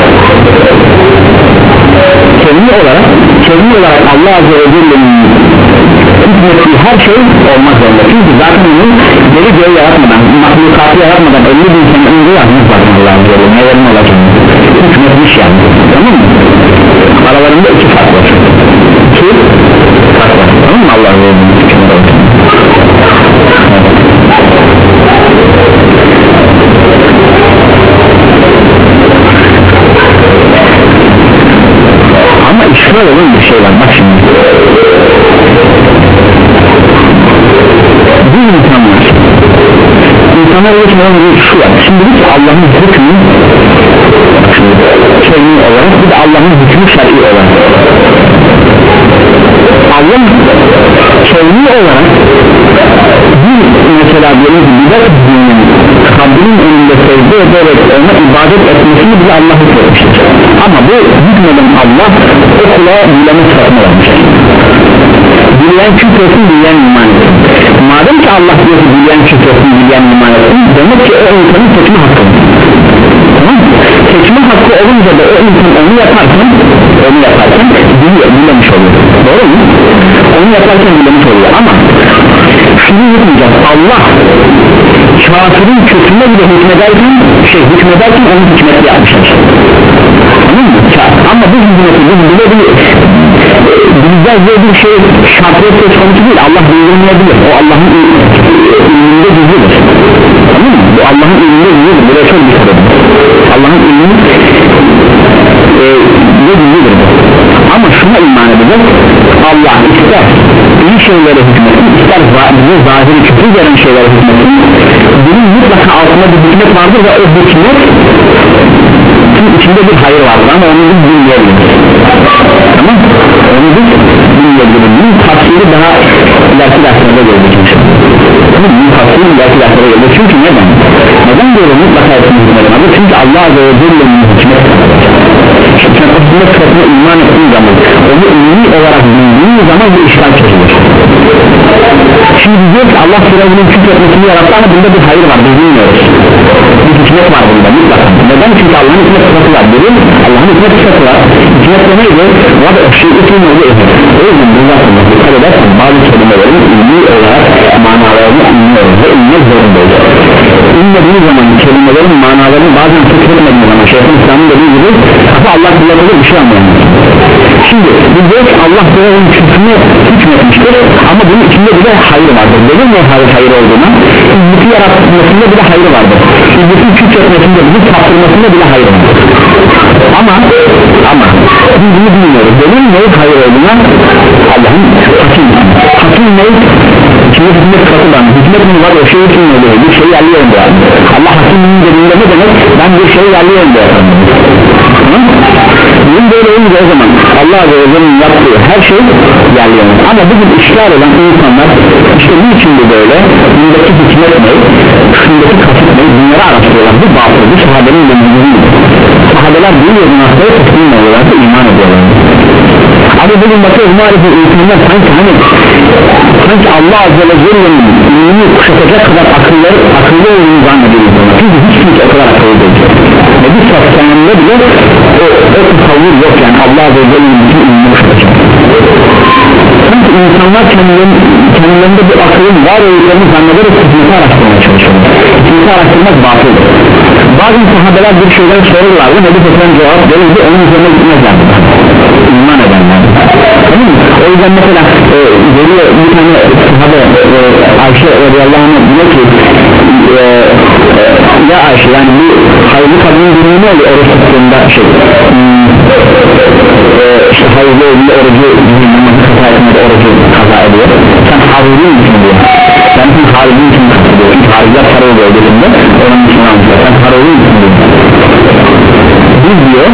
kelime olarak kelime olarak Allah Azze ve Celle'nin hükmettiği her şey olmaz zorunda. Çünkü zaten onu geri geri yaratmadan, mahlukatı yaratmadan elli bin sene önce yazmış zaten Allah Azze ve Celle. Nelerin olacak? Hükmetmiş yani. Tamam mı? Aralarında iki fark var. İki fark var. Tamam mı? Allah Azze ve Celle'nin hükümleri olacak. şöyle bir şey var bak şimdi bu insanlar insanlar geçmeden bir şu var şimdi biz Allah'ın hükmü şer'i olarak bir de Allah'ın hükmü şer'i olarak Allah şer'i olarak bir mesela diyelim ki bidat dininin kabrin önünde secde ederek ona ibadet etmesini bile Allah hükmetmiştir ama bu hükmeden Allah o kula bileme sıfatını vermiştir bilen küfretsin bilen iman etsin madem ki Allah diyor ki bilen küfretsin bilen iman etsin demek ki o insanın seçme hakkı tamam seçme hakkı olunca da o insan onu yaparken onu yaparken biliyor, bilemiş oluyor doğru mu? Onu yaparken bilemiş oluyor ama şunu yapmayacağız Allah kafirin kötüne bile hükmederken şey hükmederken onu hükmetli yapmışlar tamam mı? Ama bu hükmeti biz bile bile bizden böyle bir şey şartlı söz konusu değil Allah bildirmeyebilir o Allah'ın ilminde gizlidir tamam mı? Bu Allah'ın ilminde gizlidir buraya çok bir sebep Allah'ın ilminde e, gizlidir bu ama şuna iman edeceğiz Allah ister iyi şeylere hükmetsin ister bize zahiri küfür veren şeylere hükmetsin bunun mutlaka altında bir hükmet vardır ve o hükmet içinde bir hayır vardır ama onu biz bilmeyebiliriz tamam onu biz bilmeyebiliriz bunun tafsiri daha ileriki derslerde gelecek tamam bunun tafsiri ileriki derslerde gelecek çünkü neden neden böyle mutlaka etsin hükmetmez çünkü Allah Azze ve Celle'nin hükmet sen o hükmet sıfatına iman ettiğin zaman onu ilmi olarak bildiğin zaman bir işgal çözülür şimdi diyor ki Allah Firavun'un küfretmesini yarattı ama bunda bir hayır var biz bilmiyoruz bir hükmet var bunda mutlaka neden çünkü Allah'ın hükmet sıfatı var dedim Allah'ın hükmet sıfatı var hükmet de neydi var o şey için oldu o yüzden bu zaten dikkat edersen bazı kelimelerin ilmi olarak manalarını anlıyoruz ve ilmek zorundayız İnmediği zaman kelimelerin manalarını bazen tutulmadığı zaman Şeyh'in İslam'ın dediği gibi kafa Allah kullanılır bir şey anlayamaz şimdi biz diyoruz ki Allah Firavun'un küfrünü hükmetmiştir ama bunun içinde bile hayır vardır dedim mi hayır hayır olduğuna İzzeti yaratmasında bile hayır vardır İzzetin küfretmesinde bizi saptırmasında bile hayır vardır ama ama biz bunu bilmiyoruz dedim mi hayır olduğuna Allah'ın hakim hakim ne şimdi hükmet katılan hükmet mi var o şey için oluyor bir şey yerliyorum yani Allah hakimin dediğinde ne demek ben bir şey yerliyorum diyor bunun böyle olunca o zaman Allah Azze ve Celle'nin yaptığı her şey yerliyor ama bugün işgal olan insanlar işte bu için de böyle bundaki hükmet ne şundaki kasıt ne bunları araştırıyorlar bu batıl bu sahabenin de müziği sahabeler değil bu noktaya teslim oluyorlar da iman ediyorlar abi bugün bakıyoruz maalesef insanlar sanki hani sanki Allah Azze ve Celle'nin ilmini kuşatacak kadar akılları akıllı olduğunu zannediyoruz çünkü hiç kimse o kadar akıllı değil ve bir satsanında bile o, o tasavvur yok yani Allah Azze ve Celle'nin bütün ilmini kuşatacak çünkü insanlar kendilerinde, kendilerinde bir akılın var olduklarını zannederek hükmeti araştırmaya çalışıyorlar hükmeti araştırmak batıldır bazı sahabeler bir şeyden sorurlardı Nebi Fesselam cevap verirdi onun üzerine gitmezlerdi iman edenler tamam mı? O yüzden mesela e, geliyor bir tane sahabe e, Ayşe radıyallahu anh diyor ki e, e, ya Ayşe yani bu hayırlı kadının durumu ne oluyor oruç tuttuğunda şey hmm, e, işte hayırlı olduğunda orucu namazı kaza etmede orucu kaza ediyor sen harili misin diyor sen sen harili misin diyor çünkü hariler para oluyor dediğinde onun için anlıyor sen harili misin diyor biz diyor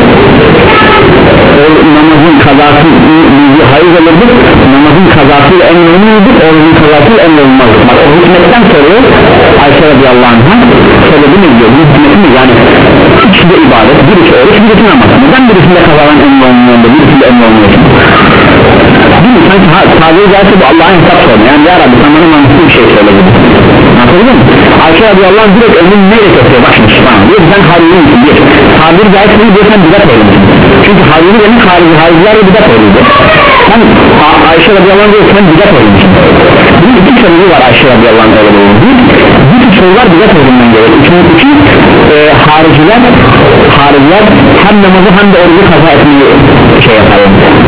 o namazın kazası bizi hayır alırdık namazın kazasıyla emrolunurduk orucun kazasıyla emrolunmazdık bak o hükmetten soruyor Ayşe radıyallahu anh'a sebebi ne diyor bu hükmeti mi yani ikisi de ibadet birisi oruç birisi namaz neden birisinde kazadan emrolunuyor da birisinde emrolunuyor değil mi sanki tabiri gelse bu Allah'ın hesap sorunu yani ya Rabbi sen bana mantıklı bir şey söyle dedi anladın mı? Ayşe radıyallahu anh direkt önünü neyle kesiyor bak şimdi bana diyor sen harili misin diyor tabiri gelse bunu diyor sen bidat öğrenmişsin çünkü harili benim harici hariciler de bidat öğrenmişsin sen Ayşe radıyallahu anh diyor sen bidat öğrenmişsin bunun iki sebebi var Ayşe radıyallahu anh öyle bir bu tür sorular bidat öğrenmen gerekir çünkü iki e, hariciler hariciler hem namazı hem de orucu kaza etmeyi şey yaparlar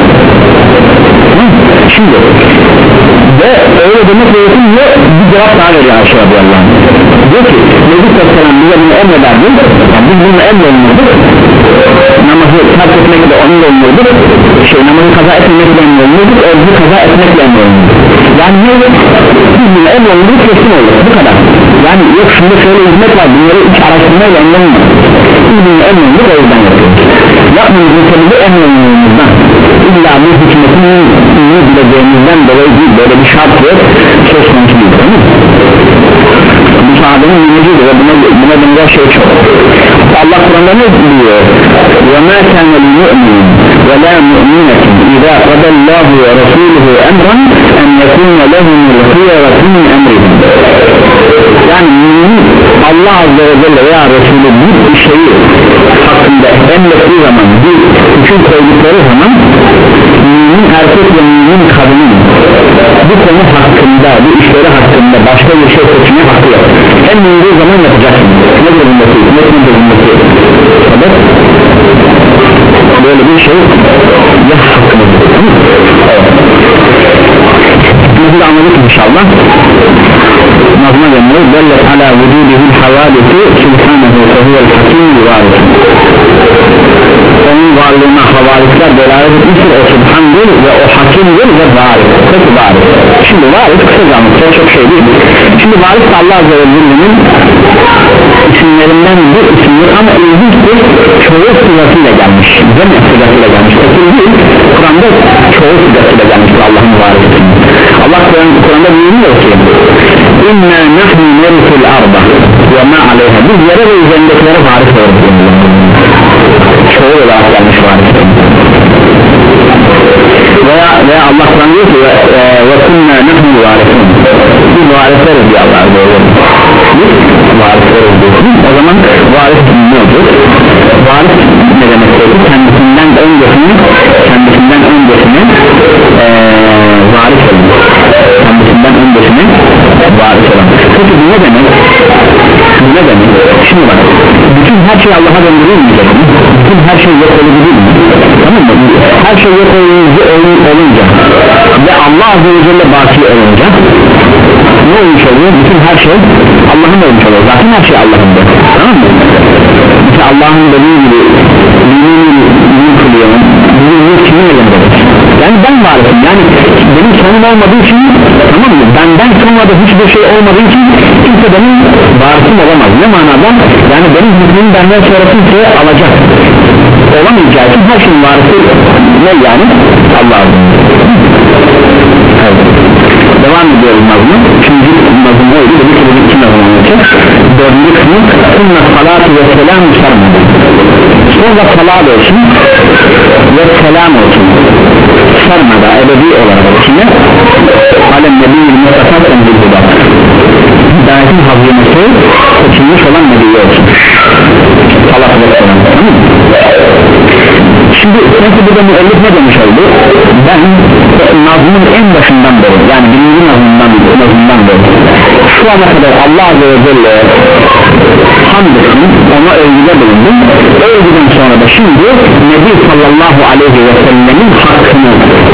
şimdi ve öyle demek gerekince bir cevap daha veriyor Ayşe radıyallahu anh diyor ki Nebi Fesselam bize bunu emrederdi yani biz bunu emrolunurduk namazı namazı terk etmekle de onun olmuyordur, şey namazı kaza etmekle olmuyordur, özgü kaza etmekle olmuyordur. Yani ne olur? Bizim en olmuyor kesin olur, bu kadar. Yani yok şimdi şöyle hizmet var, bunları hiç araştırmayla anlamıyor. Bizim en olmuyor, o yüzden yapıyoruz. Yapmamızın sebebi en olmuyorumuzdan. İlla bir hükümetini bileceğimizden dolayı değil, böyle bir şart yok, söz konusu değil, değil mi? Bu sahabenin minecidir ve buna, buna benzer şey çok. Allah Kur'an'da ne diyor? وَمَا كَانَ الْمُؤْمِنِ وَلَا مُؤْمِنَةٍ إِذَا قَضَى اللّٰهُ وَرَسُولُهُ أَمْرًا أَنْ يَكُونَ لَهُمُ الْخِيَرَةُ مِنْ أَمْرِهِمْ. Yani mümin Allah Azze ve Celle veya Resulü bir şeyi hakkında emrettiği zaman, bir hüküm koydukları zaman mümin erkek ve mümin kadının bu konu hakkında, bu işleri hakkında başka bir şey seçmeye hakkı yok. En mühim zaman yapacaksın. Ne durumdaki, ne durumdaki sebep böyle bir şey ya hakkınızdır. Evet. Bunu da anladık inşallah. Nazma deniyor. Bellet ala vücudihil havadisi subhanahu fehuvel hakimul varis. Onun varlığına havalisler delalet etmiştir. O subhandır ve o hakimdir ve varis. Peki varis. Şimdi varis kısaca anlatacak çok şey değil. Şimdi varis Allah Azze ve Celle'nin isimlerinden bir isimdir ama ilginçtir. Çoğu sıratıyla gelmiş. Demek sıratıyla gelmiş. Peki değil. Kur'an'da çoğu sıratıyla gelmiştir Allah'ın varisi. Allah Kur'an'da buyuruyor ki İnna nahnu nerisul arda ve ma aleyha. Biz yere ve üzerindekilere varis oluruz. Çoğu olarak gelmiş varis. Veya, veya Allah Kur'an diyor ki ve kunna nahnu varisun. Biz varisleriz diye Allah diyor. Biz varisleriz diyor. O zaman varis ne olur? Varis ne demek olur? Kendisinden öncesini kendisinden öncesini ee, varis olur. Kendisinden öncesini varis olan. Peki bu ne demek? Bu ne demek? Şimdi bak, bütün her şey Allah'a döndürülmeyecek mi? Bütün her şey yok olucu değil mi? Tamam mı? Her şey yok olucu olunca ve Allah Azze ve Celle baki olunca ne olmuş oluyor? Bütün her şey Allah'ın olmuş oluyor. Zaten her şey Allah'ın da. Tamam mı? Mesela Allah'ın dediği gibi dinin kılıyor. Dinin kimin elindedir? Yani ben varım. Yani benim sonum olmadığı için, tamam mı? Benden sonra da hiçbir şey olmadığı için kimse benim varisım olamaz. Ne manada? Yani benim hükmüm benden sonra kimseye alacak olamayacağı için her şeyin varisi ne yani? Allah'ın. Evet. Devam ediyoruz nazmı. Üçüncü nazım oydu. Dedik ki bu iki nazım olacak. Dördüncü kısmı Sünne salatu ve selam sarmadı. Sonra salat olsun ve selam olsun. Sarmadı ebedi olarak kime? Alem Nebi'yi Mustafa Sendildi bak. Hidayetin hazırlısı seçilmiş olan Nebi'yi olsun. Salat ve selam. Şimdi sanki burada müellif ne demiş oldu? Ben nazmın en başından beri, yani birinci nazmından, nazmından beri şu ana kadar Allah Azze ve Celle hamd ettim, ona övgüde bulundum. Övgüden sonra da şimdi Nebi sallallahu aleyhi ve sellemin hakkını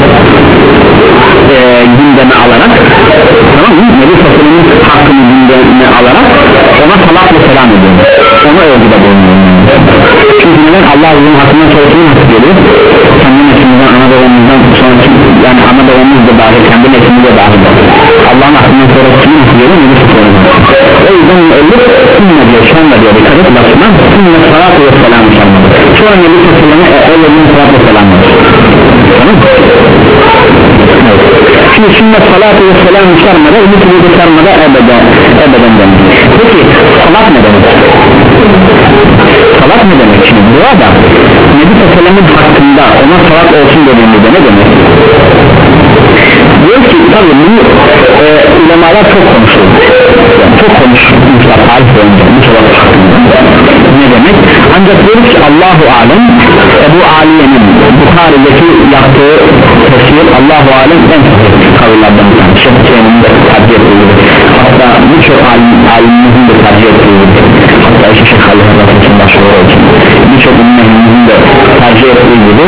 e, gündeme alarak, tamam mı? Nebi sallallahu aleyhi ve sellemin hakkını gündeme alarak ona salat ve selam ediyorum, ona övgüde bulunuyorum. Çünkü neden? Allah Azze'nin hakkından sonra kimin hakkı geliyor? Kendi neslimizden, ana babamızdan sonra, yani ana babamız da dahil, kendi neslimiz de dahil. Allah'ın hakkından sonra kimin hakkı geliyor? Nebi sallallahu aleyhi ve sellem. O yüzden müellif sünne diyor, şanla diyor, dikkat et lafından sünne salatu ve selam şanladı. Sonra Nebi sallallahu aleyhi ve sellem'e öğrendiğin salatu ve selam var. Tamam mı? Evet. Şimdi sünne salatu ve selam sarmada, ümit vücudu sarmada ebeden, ebeden demek. Peki salat ne demek? Salat ne demek? Şimdi bu adam Nebi sallallahu aleyhi ve sellem'in hakkında ona salat olsun dediğimizde ne demek? Diyor ki tabii bunu e, ulemalar çok konuşuyor, yani çok konuşmuşlar tarih boyunca bu salat hakkında ne demek? Ancak diyoruz ki Allahu Alem, Ebu Aliye'nin Bukhari'deki yaptığı tefsir Allahu Alem en kavullardan bir tanesi. Şeyh'in de tercih ettiği, hatta birçok alimimizin de tercih ettiği, hatta işte Şeyh Halil Hazretleri'nin başvuruyor için birçok ümmetimizin de tercih ettiği gibi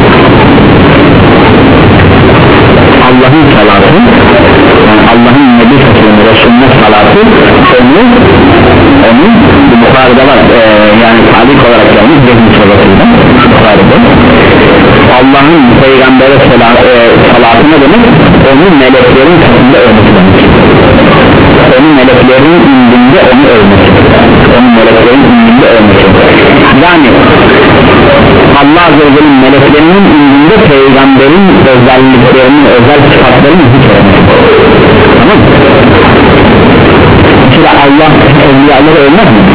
Allah'ın salatı, yani Allah'ın Nebi Sallallahu Resulü'nün salatı onu, onun bu Bukhari'de var ee, yani talik olarak gelmiş Zehni Sıratı'yla Bukhari'de Allah'ın peygambere sala, e, salatı ne demek? Onun meleklerin katında ölmesi demek. Onun meleklerin indinde onu ölmesi. Onun meleklerin indinde ölmesi. Yani Allah Azze ve Celle'nin meleklerinin indinde peygamberin özelliklerini, özel sıfatlarını zikretmesi. Tamam mı? Mesela Allah evliyaları ölmez mi?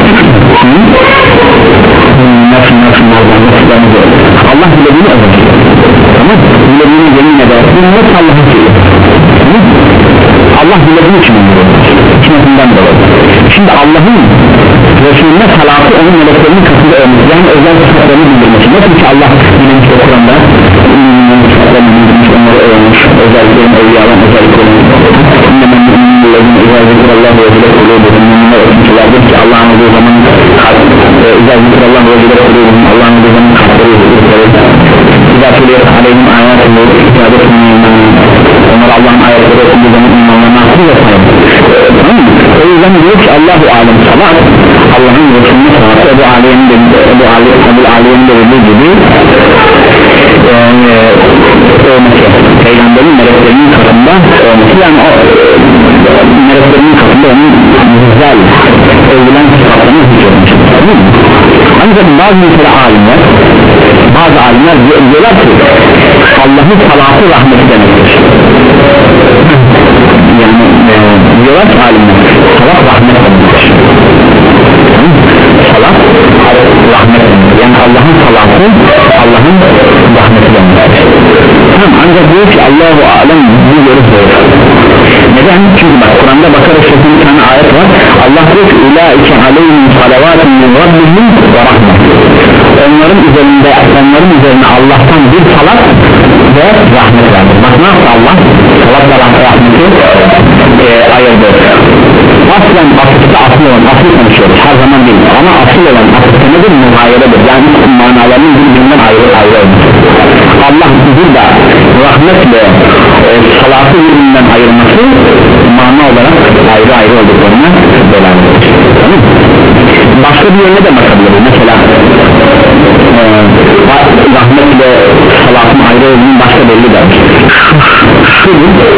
Nasıl nasıl nasıl nasıl Allah dilediğini ölmez. Tamam mı? Dilediğini yemin eder. Ümmet Allah'ın şeyi. Allah dilediği için ölmez. Hikmetinden dolayı. Şimdi Allah'ın Resulüne salatı onun meleklerinin katında ölmez. Yani özel sıfatlarını bildirmesi. Nasıl ki Allah bilmiş o Kur'an'da sıfatlarını bildirmiş, onları ölmüş, özelliklerin evliyalan özelliklerini İnnemem müminlerin izâ zikrallah ve zile kulûbuhum müminler ötünçülerdir ki Allah'ın olduğu zaman izâ zikrallah ve zile kulûbuhum Allah'ın olduğu zaman kalpleri ürperir izâ tuliyet aleyhim âyâtullah ihtiyâdetun müminlerin onlara Allah'ın ayetleri okunduğu zaman imanlarına hakkı ve sayın. O yüzden diyor ki Allahu alem salat Allah'ın Resulüne salatı Ebu Aliye'nin de Ebu Aliye'nin de dediği gibi ölmesi peygamberin meleklerinin katında ölmesi yani o meleklerinin katında onun güzel övülen sıfatlarını hükmetmiş. Ancak bazı mesela alimler bazı alimler diyorlar ki Allah'ın salatı rahmeti demektir. Yani e, diyorlar ki alimler salat rahmet demektir. Salat rahmet demektir. Yani Allah'ın salatı Allah'ın rahmeti demektir. Tamam, ancak diyor ki Allahu alem bu görüş doğru. Neden? Çünkü bak Kur'an'da Bakara şeklinde bir tane ayet var. Allah diyor ki ulaike aleyhim salavatun min rabbihim ve rahmet. Onların üzerinde onların üzerine Allah'tan bir salat ve rahmet vardır. Bak ne yaptı Allah? Salat ve rahmeti e, ayırdı. Aslen asıkta asıl olan asıl konuşuyoruz her zaman değil ama asıl olan asıkta nedir? Muhayyeredir. Yani manalarının birbirinden ayrı ayrı olmuş. Allah burada rahmetle e, salatı birbirinden ayırması mana olarak ayrı ayrı olduklarına delalet. Tamam. Başka bir yöne de bakabiliriz. Mesela e, rahmetle salatın ayrı olduğunun başka belli der. Şu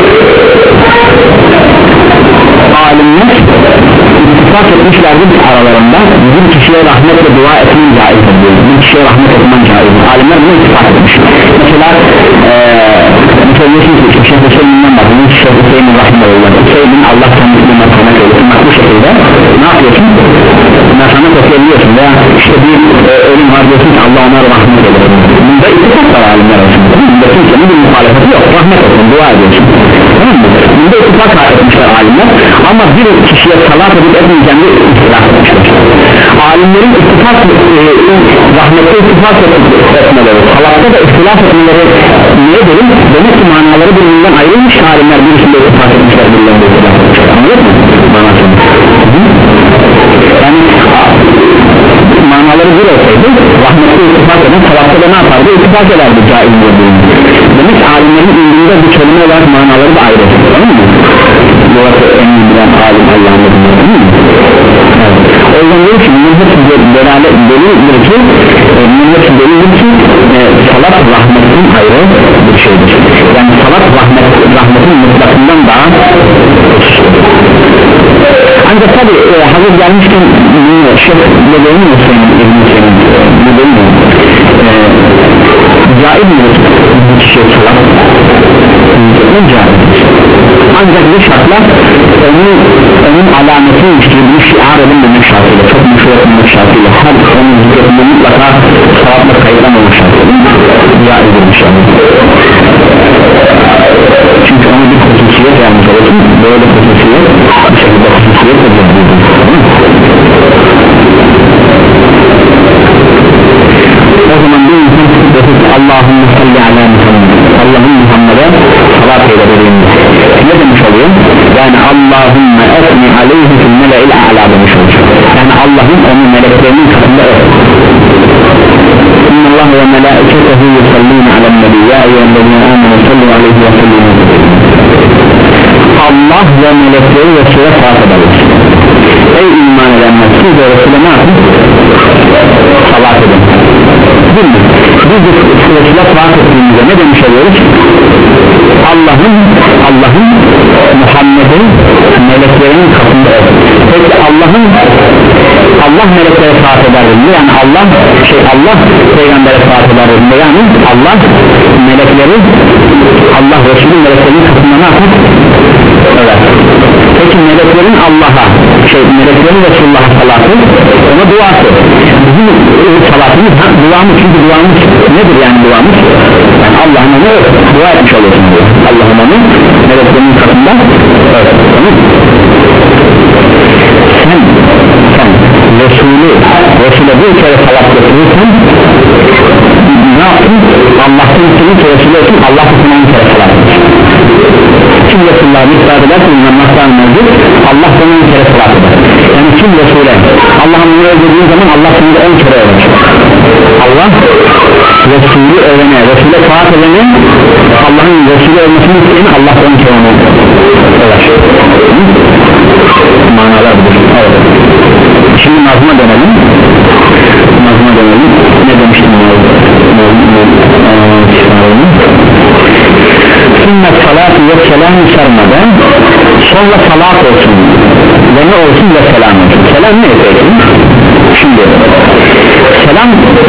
alimler ittifak etmişlerdir aralarında bir kişiye rahmetle dua etmen caizdir diyor. Bir kişiye rahmet etmen caizdir. Alimler bunu ittifak etmiş. Mesela ee, mesela diyorsunuz ki Şeyh Hüseyin'den bakın Şeyh Hüseyin'in rahmetullah Hüseyin'in Allah kendisine merhamet eylesin. Bak bu şekilde ne yapıyorsun? Merhamet okuyabiliyorsun veya işte bir e, ölüm var diyorsun ki Allah ona rahmet eylesin. Bunda ittifak var alimler arasında. Bunda kimsenin bir muhalefeti yok. Rahmet olsun, dua ediyorsun. Tamam mı? Bunda ittifak etmişler alimler. Ama bir kişiye salat edip etmeyeceğini ittifak etmişler. Alimlerin ittifak e, rahmette ittifak etmeleri, salatta da ihtilaf etmeleri niye derim? Demek ki manaları birbirinden ayrılmış alimler birisinde ittifak etmişler birbirinden ittifak etmişler. Anladın mı? Manasını. Yani manaları bir olsaydı rahmette ittifak eden salatta da ne yapardı? İttifak ederdi caiz olduğunu. Demek ki alimlerin indinde bir kelime olarak manaları da ayrı. Tamam mı? Burası en iyi bilen alim Allah'ın adını. O yüzden diyor ki bunun hepsi delalet delildir ki bunun hepsi delildir ki e, salat rahmetin ayrı bir şeydir. Yani salat rahmet, rahmetin mutlakından daha ancak tabi e, hazır gelmişken şey ne değil mi senin ilmi senin ne değil mi e, caiz midir bu kişiye salat ne caizdir ancak bu şartlar onun, onun alametiymiş gibi bir şiar edilmemek şartıyla çok meşhur edilmemek şartıyla her onun zikretinde mutlaka salatla kayıtlamamak şartıyla caizdir bir şartıyla çünkü ona bir hususiyet vermiş olursun böyle hususiyet bir şekilde hususiyet edilmedir o zaman bir insan dedi ki Allahümme salli ala Muhammed Allah'ın Muhammed'e salat eyle dediğinde ne demiş oluyor? Yani Allahümme etni aleyhi fil mele'il a'la demiş oluyor yani Allah'ın onun meleklerinin katında öyle İnnallah ve melâiketehu yusallîne alen nebi ya eyyühellezîne âmenû sallu aleyhi ve sellîne Allah ve melekleri Resul'e salat eder ey iman edenler siz de Resul'e ne yapın? Salat edin. Değil mi? Biz de Resul'e salat ettiğimizde ne demiş oluyoruz? Allah'ın Allah'ın Muhammed'in meleklerinin kapında olsun. Peki Allah'ın Allah meleklere salat eder mi? Yani Allah şey Allah peygambere salat eder mi? Yani Allah melekleri Allah Resulü meleklerinin kapında ne yapar? Evet. Peki meleklerin Allah'a şey meleklerin Resulullah'a salatı ona duası. Bizim salatımız ha, duamız çünkü duamız nedir yani duamız? Yani Allah'ın onu dua etmiş oluyorsun diyor. Allah'ın onu meleklerinin kapında evet. Tamam. Sen sen Resulü Resul'e bir kere salat getirirsen ne yaptın? Allah'tan senin Resulü olsun Allah da sana bir kere salat etmiş. Kim Resulullah'a müsaade ederse inanmaktan mevcut Allah sana bir kere salat eder. Yani kim Resul'e Allah'ın onu öldürdüğü zaman Allah seni de on kere öğrenir. Allah Resulü öğrene Resul'e salat edene Allah'ın Resulü olmasını isteyene Allah on kere onu öğrenir. Manalar budur. Evet. Şimdi nazma dönelim. Nazma dönelim. Ne demiştim? Sünnet salatı ve selamı sarmadan sonra salat olsun ve ne olsun ve selam olsun. Selam ne efendim? Şimdi selam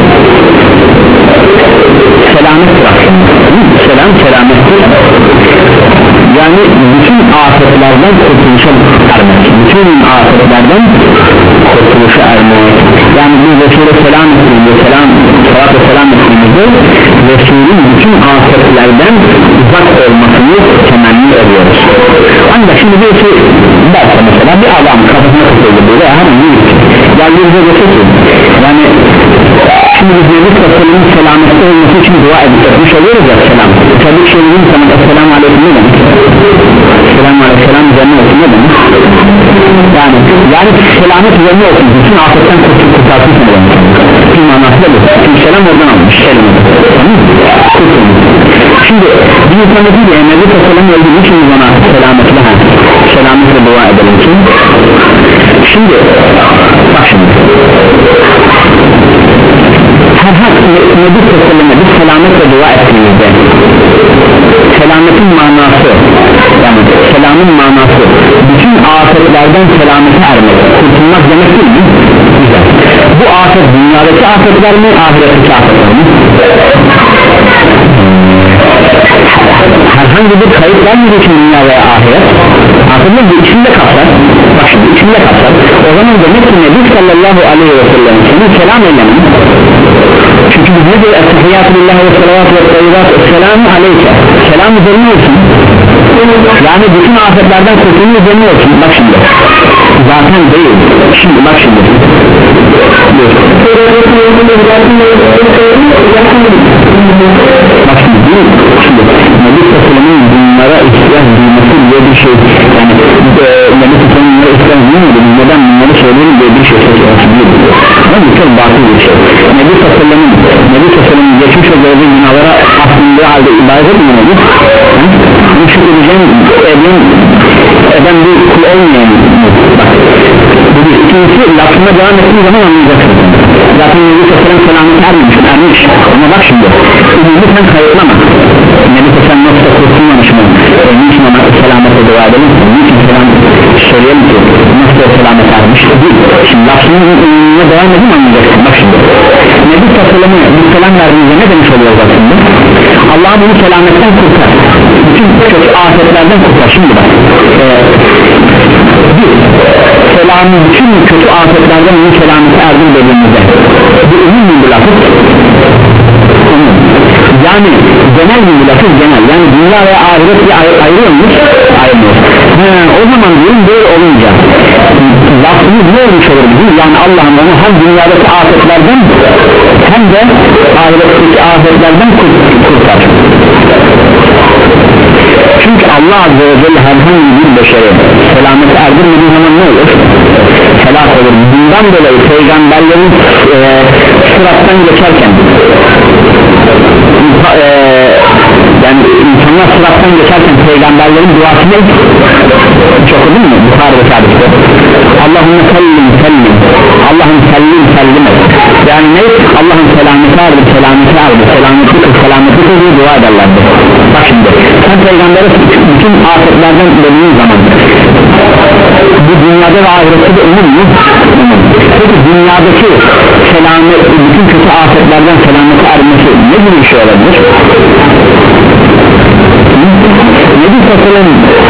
selamettir aslında. Selam selamettir. Yani bütün afetlerden kurtuluşa ermek. Bütün afetlerden kurtuluşa ermek. Yani bu Resul'e selam ettiğimizde selam, salat ve selam ettiğimizde Resul'ün bütün afetlerden uzak olmasını temenni ediyoruz. Ancak şimdi birisi derse mesela bir adam kafasına kısıldı böyle herhangi bir şey geldiğinizde dese ki yani şimdi biz Nebi Sallallahu selametli olması için dua etmiş oluyoruz ya selam tabi bir şey dediğim zaman Esselamu Aleyküm ne demek? Esselamu Aleyküm selam üzerine olsun ne demek? yani yani selamet üzerine olsun bütün afetten kurtarsın ne demek? bir manası da bu çünkü selam oradan almış selam şimdi bir insan dedi ya Nebi Sallallahu öldüğü için bana selametle ha selametle dua edelim ki şimdi bak şimdi herhangi Nebi Sallallahu biz selametle dua ettiğimizde selametin manası yani selamın manası bütün afetlerden selamete ermek kurtulmak demek değil mi? Güzel. Bu afet dünyadaki afetler mi ahiretteki afetler mi? Herhangi bir kayıp vermediği için dünya veya ahiret afetler bu içinde kapsar bak şimdi içinde kapsar o zaman demek ki Nebi Sallallahu aleyhi ve sellem senin selam eylemin çünkü biz ne diyor Ettehiyyatü lillahi ve salavatü ve teyyibat Esselamu aleyke selam üzerine olsun yani bütün afetlerden kurtulma üzerine olsun bak şimdi zaten değil şimdi bak şimdi bak şimdi değil şimdi Nebi Sallallahu bunlara ihtiyaç duyması diye bir şey yani e, Nebi Sallallahu bunlara ihtiyaç duymadı neden bunları söyleyelim diye bir şey söylüyorsun ama bu çok batıl bir şey Nebi Sallallahu Nebi Sallallahu geçmiş ve gördüğü günahlara aslında halde ibadet etmiyordu bu şu edeceğim edin eden bir kul olmayan bak bu bir ikincisi lafına devam ettiği zaman anlayacaksın zaten Nebi Sallallahu selameti ermemiş ermiş ama bak şimdi ümumi sen kayıtlama Nebi Sallallahu nasıl kurtulmamış mı niçin ona selametle dua edelim niçin selam söyleyelim ki nasıl selamet ermiş değil şimdi lafının ümumuna devam edin anlayacaksın bak şimdi Nebi Sallallahu bu selam verdiğinizde ne demiş oluyor aslında Allah bunu selametten kurtar bütün kötü afetlerden kurtar şimdi bak ee, bir selamı bütün kötü afetlerden bunu selameti erdim dediğimizde bu ümum bir lafız yani genel bir lafız genel yani dünya ve ahiret bir ayr ayırıyor muyuz? Ayırmıyor o zaman diyorum böyle olunca lafımız ne olmuş olur bizim yani Allah'ın onu hem dünyadaki afetlerden hem de ahiretteki afetlerden kurtar çünkü Allah Azze ve Celle herhangi bir beşeri selameti erdirmediği zaman ne olur? Helak olur bundan dolayı peygamberlerin e, sırattan geçerken e, yani insanlar sırattan geçerken peygamberlerin duası ne? Hiç okudun mu? Bukhari ve Sabit'te Allahümme sellim sellim Allah'ın selameti vardır, selameti vardır, selameti kıl, selameti kıl diye dua ederlerdi. Bak şimdi sen peygambere bütün afetlerden dediğin zaman bu dünyada ve ahirette de umum mu? Peki dünyadaki selamet, bütün kötü afetlerden selameti ermesi ne gibi bir şey olabilir? Nebi Sallallahu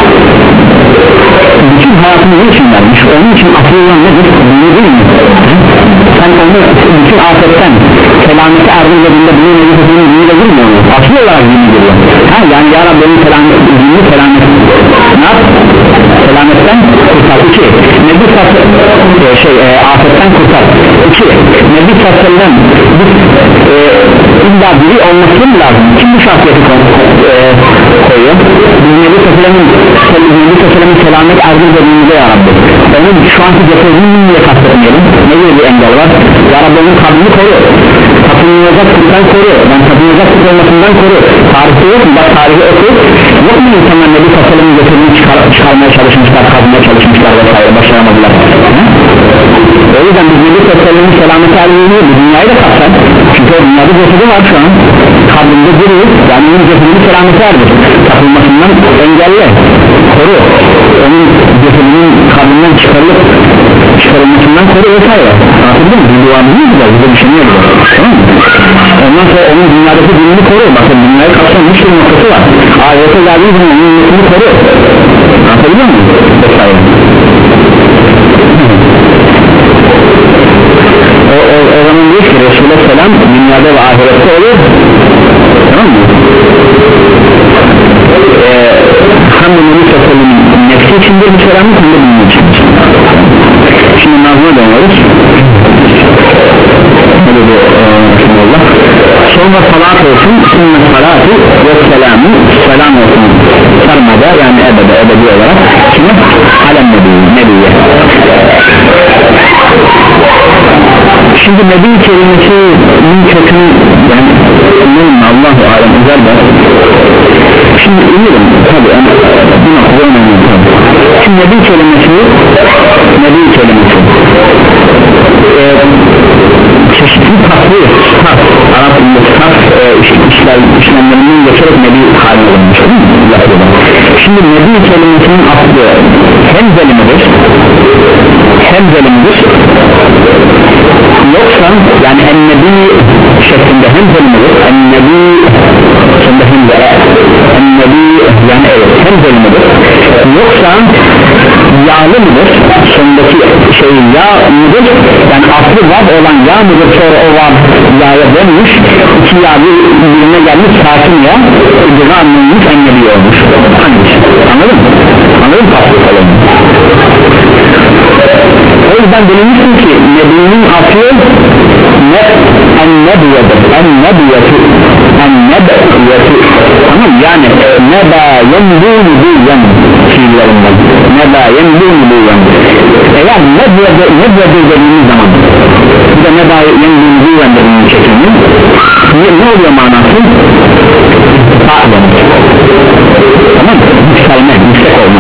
bütün hayatını ne için vermiş? Onun için asıl olan nedir? Bunu değil mi? Sen onu bütün afetten selameti erdildiğinde bunu Nebi Sallallahu dinle girmiyor mu? Asıl olarak dinle giriyor. Ha, yani ya Rabbi'nin selameti, dinli selameti ne yap? Selametten kurtar. İki, Nebi Sallallahu şey, e, afetten kurtar. İki, Nebi Sallallahu biz e, illa biri olması mı lazım? Kim bu şahsiyeti e, koyuyor? Biz Nebi Sallallahu selamet erdildiğinde ya Rabbi onun şu anki cephezini niye kastetmeyelim? Ne gibi bir engel var? Ya Rabbi onun kabrini koru, tapınılacak kuttan koru, ben tapınılacak kut olmasından koru. Tarihi yok mu? Bak tarihi oku. Yok mu insanlar Nebi Sallallahu cephezini çıkar, çıkarmaya çalışmışlar, kazmaya çalışmışlar vesaire, başaramadılar. He? O yüzden biz Nebi Sallallahu selameti erdildiğinde bu dünyayı da kapsar. Çünkü o dünyada cephezi var şu an, kabrinde duruyor, yani onun cephezini selameti erdir, tapılmasından engelle, koru, onun cephezinin kabrinden çıkarılıp çıkarılmasından koru vesaire. Anladın mı? Bir duamız mı güzel, bize bir şey mi yapıyor? Tamam mı? Ondan sonra onun dünyadaki dinini koru, bakın dünyayı kapsamış bir noktası var. Ahirete geldiği zaman onun dinini koru. Anladın mı? Vesaire. O, o, o zaman diyor ki Resulullah selam dünyada ve ahirette olur. Tamam mı? Ee, hem de Nebi Sallallahu nefsi içindir bu selamı hem de bunun içindir. Şimdi nazına dönüyoruz. Böyle bir Allah. Sonra salat olsun, sonra salatı ve selamı, selam olsun sarmada yani ebede ebedi olarak kime? Alem Nebi, Nebi'ye. Şimdi Nebi kelimesinin kökünü yani bilmiyorum Allah-u Alem özel de şimdi bilirim tabi bu noktada önemli tabi. Şimdi Nebi kelimesi Nebi kelimesi ee, çeşitli tatlı tat Arap tat e, işler, işlemlerinden geçerek Nebi haline olmuş. Şimdi Nebi kelimesinin aslı hem zelimidir hem zelimidir yoksa yani en-nebi şeklinde hem zelimidir en-nebi şeklinde hem de en-nebi yani evet hem zelimidir yoksa yağlı mıdır sondaki şey yağ mıdır yani aslı vav olan yağ mıdır sonra o vav yağya dönmüş iki yağ birbirine gelmiş sakin yağ idra anlaymış en-nebi olmuş hangisi anladın mı? Anladın mı? O yüzden bilinmişsin ki Nebi'nin aslı ne en-nebiyedir en-nebiyeti en-nebiyeti tamam yani neba yenbûnu diyen fiillerinden neba yenbûnu diyen eğer nebiyedir nebiyedir dediğimiz zaman bir de neba yenbûnu diyen dediğimiz çekimi ne oluyor manası? Ta'len tamam mı? Yükselme, yüksek olma.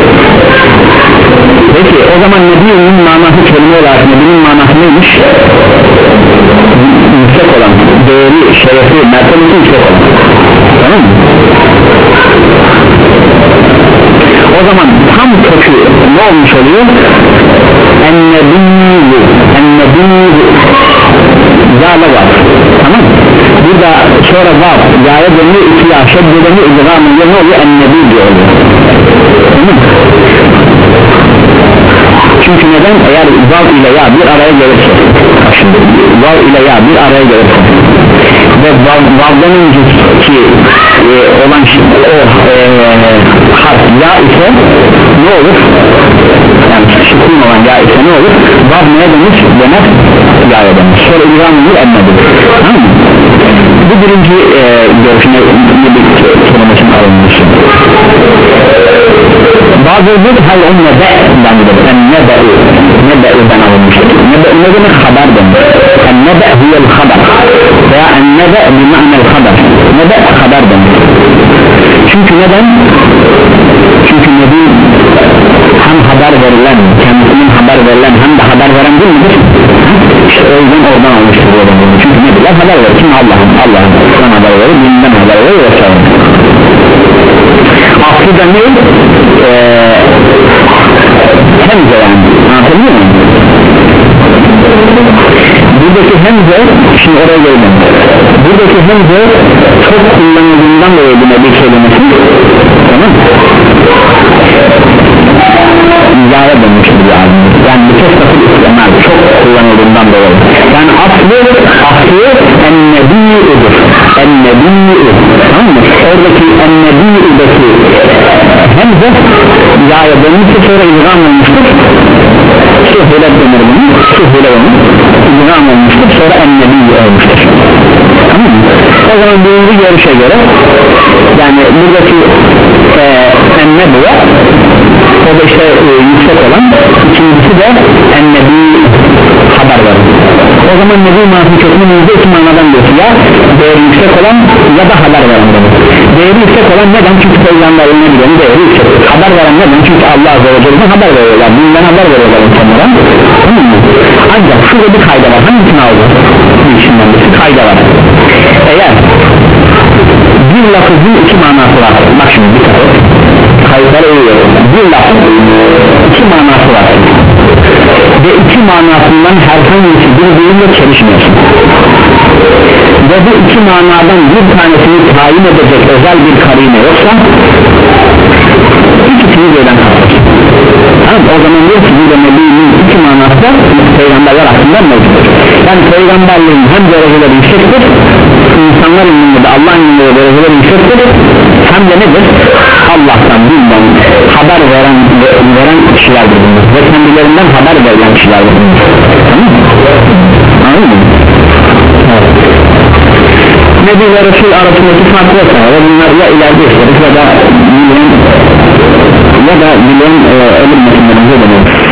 Peki o zaman Nebi'nin manası kelime olarak Nebi'nin manası neymiş? Yüksek olan, değeri, şerefi, mertebesi yüksek olan. Tamam mı? O zaman tam kökü ne olmuş oluyor? En-nebiyyü en-nebiyyü zâle var. Tamam mı? Burada sonra var, yâya dönüyor, iki yâ şeddedeni idgamı ne oluyor? En-nebi diyor oluyor. Tamam mı? Çünkü neden? Eğer vav ile ya bir araya gelirse şimdi vav ile ya bir araya gelirse ve vav, vavdan önceki e, olan o e, harf ya ise ne olur? Yani şıkkın olan ya ise ne olur? Vav neye dönür? Demek ya'ya dönür. Sonra ilham olur emmedir. Tamam mı? Bu birinci e, görüşüne bir kelimesinin alınmışı. Bazı bir hal o nebe'den gider. En nebe'ü nebe'üden alınmıştır. Nebe'ü ne demek? Haber demek. En nebe' hiyel haber veya en nebe' bir ma'nel haber. Nebe' haber demek. Çünkü neden? Çünkü Nebi hem haber verilen kendisinin haber verilen hem de haber veren değil midir? İşte o yüzden oradan almıştır çünkü nebiler haber verir, kim Allah'ın Allah'ın Allah'ın haber verir, dininden haber verir vesaire. Aslı da ne? Ee, hemze yani, anlatabiliyor muyum? Buradaki hemze, şimdi oraya geldim, buradaki hemze çok kullanıldığından dolayı bu nebi kelimesi, tamam mı? İzaya dönmüştür yani, yani bu çok sakın istemez, çok kullanıldığından dolayı. Yani aslı, aslı en-nebi'udur, en-nebi'u, tamam mı? Oradaki en-nebi'udaki hemze izaya dönmüştür, sonra izam olmuştur. Suhule denir bunu, suhule onu izam olmuştur, sonra en-nebi'u olmuştur, tamam mı? O zaman birinci görüşe göre yani buradaki e, en-nebi'ye o da işte e, yüksek olan, ikincisi de en-nebi haber verir. O zaman nebi manası kökünün yüzde iki manadan diyor ya değeri yüksek olan ya da haber veren demek. Değeri yüksek olan neden? Çünkü peygamberliğine gidelim değeri yüksek. Haber veren neden? Çünkü Allah Azze ve Celle'den haber veriyorlar, bundan haber veriyorlar insanlara, tamam mı? Ancak şurada bir kayda var, hangisini aldı? Bir içinden bir kayda var. Eğer bir lafızın iki manası var, bak şimdi bir kayıt kayıtlara uyuyorum, bir lafız iki manası var ve iki manasından herhangi birbiriyle çelişmiyorsun ve bu iki manadan bir tanesini tayin edecek özel bir karine yoksa ikisini birden kapatır. Tamam, o zaman diyor ki bu da Nebi'nin iki manası da peygamberler hakkında mevcuttur. Yani peygamberliğin hem dereceleri yüksektir, insanlar ilminde de Allah'ın ilminde de dereceleri yüksektir, hem de nedir? Allah'tan bilmem haber veren veren kişilerdir bunlar ve kendilerinden haber verilen kişilerdir bunlar. Tamam mı? Anladın mı? Evet. Nebi ve Resul arasındaki fark yoksa ve bunlar ya ileride isteriz ya da milyon ya da milyon e, ölüm metinlerinde dönüyoruz.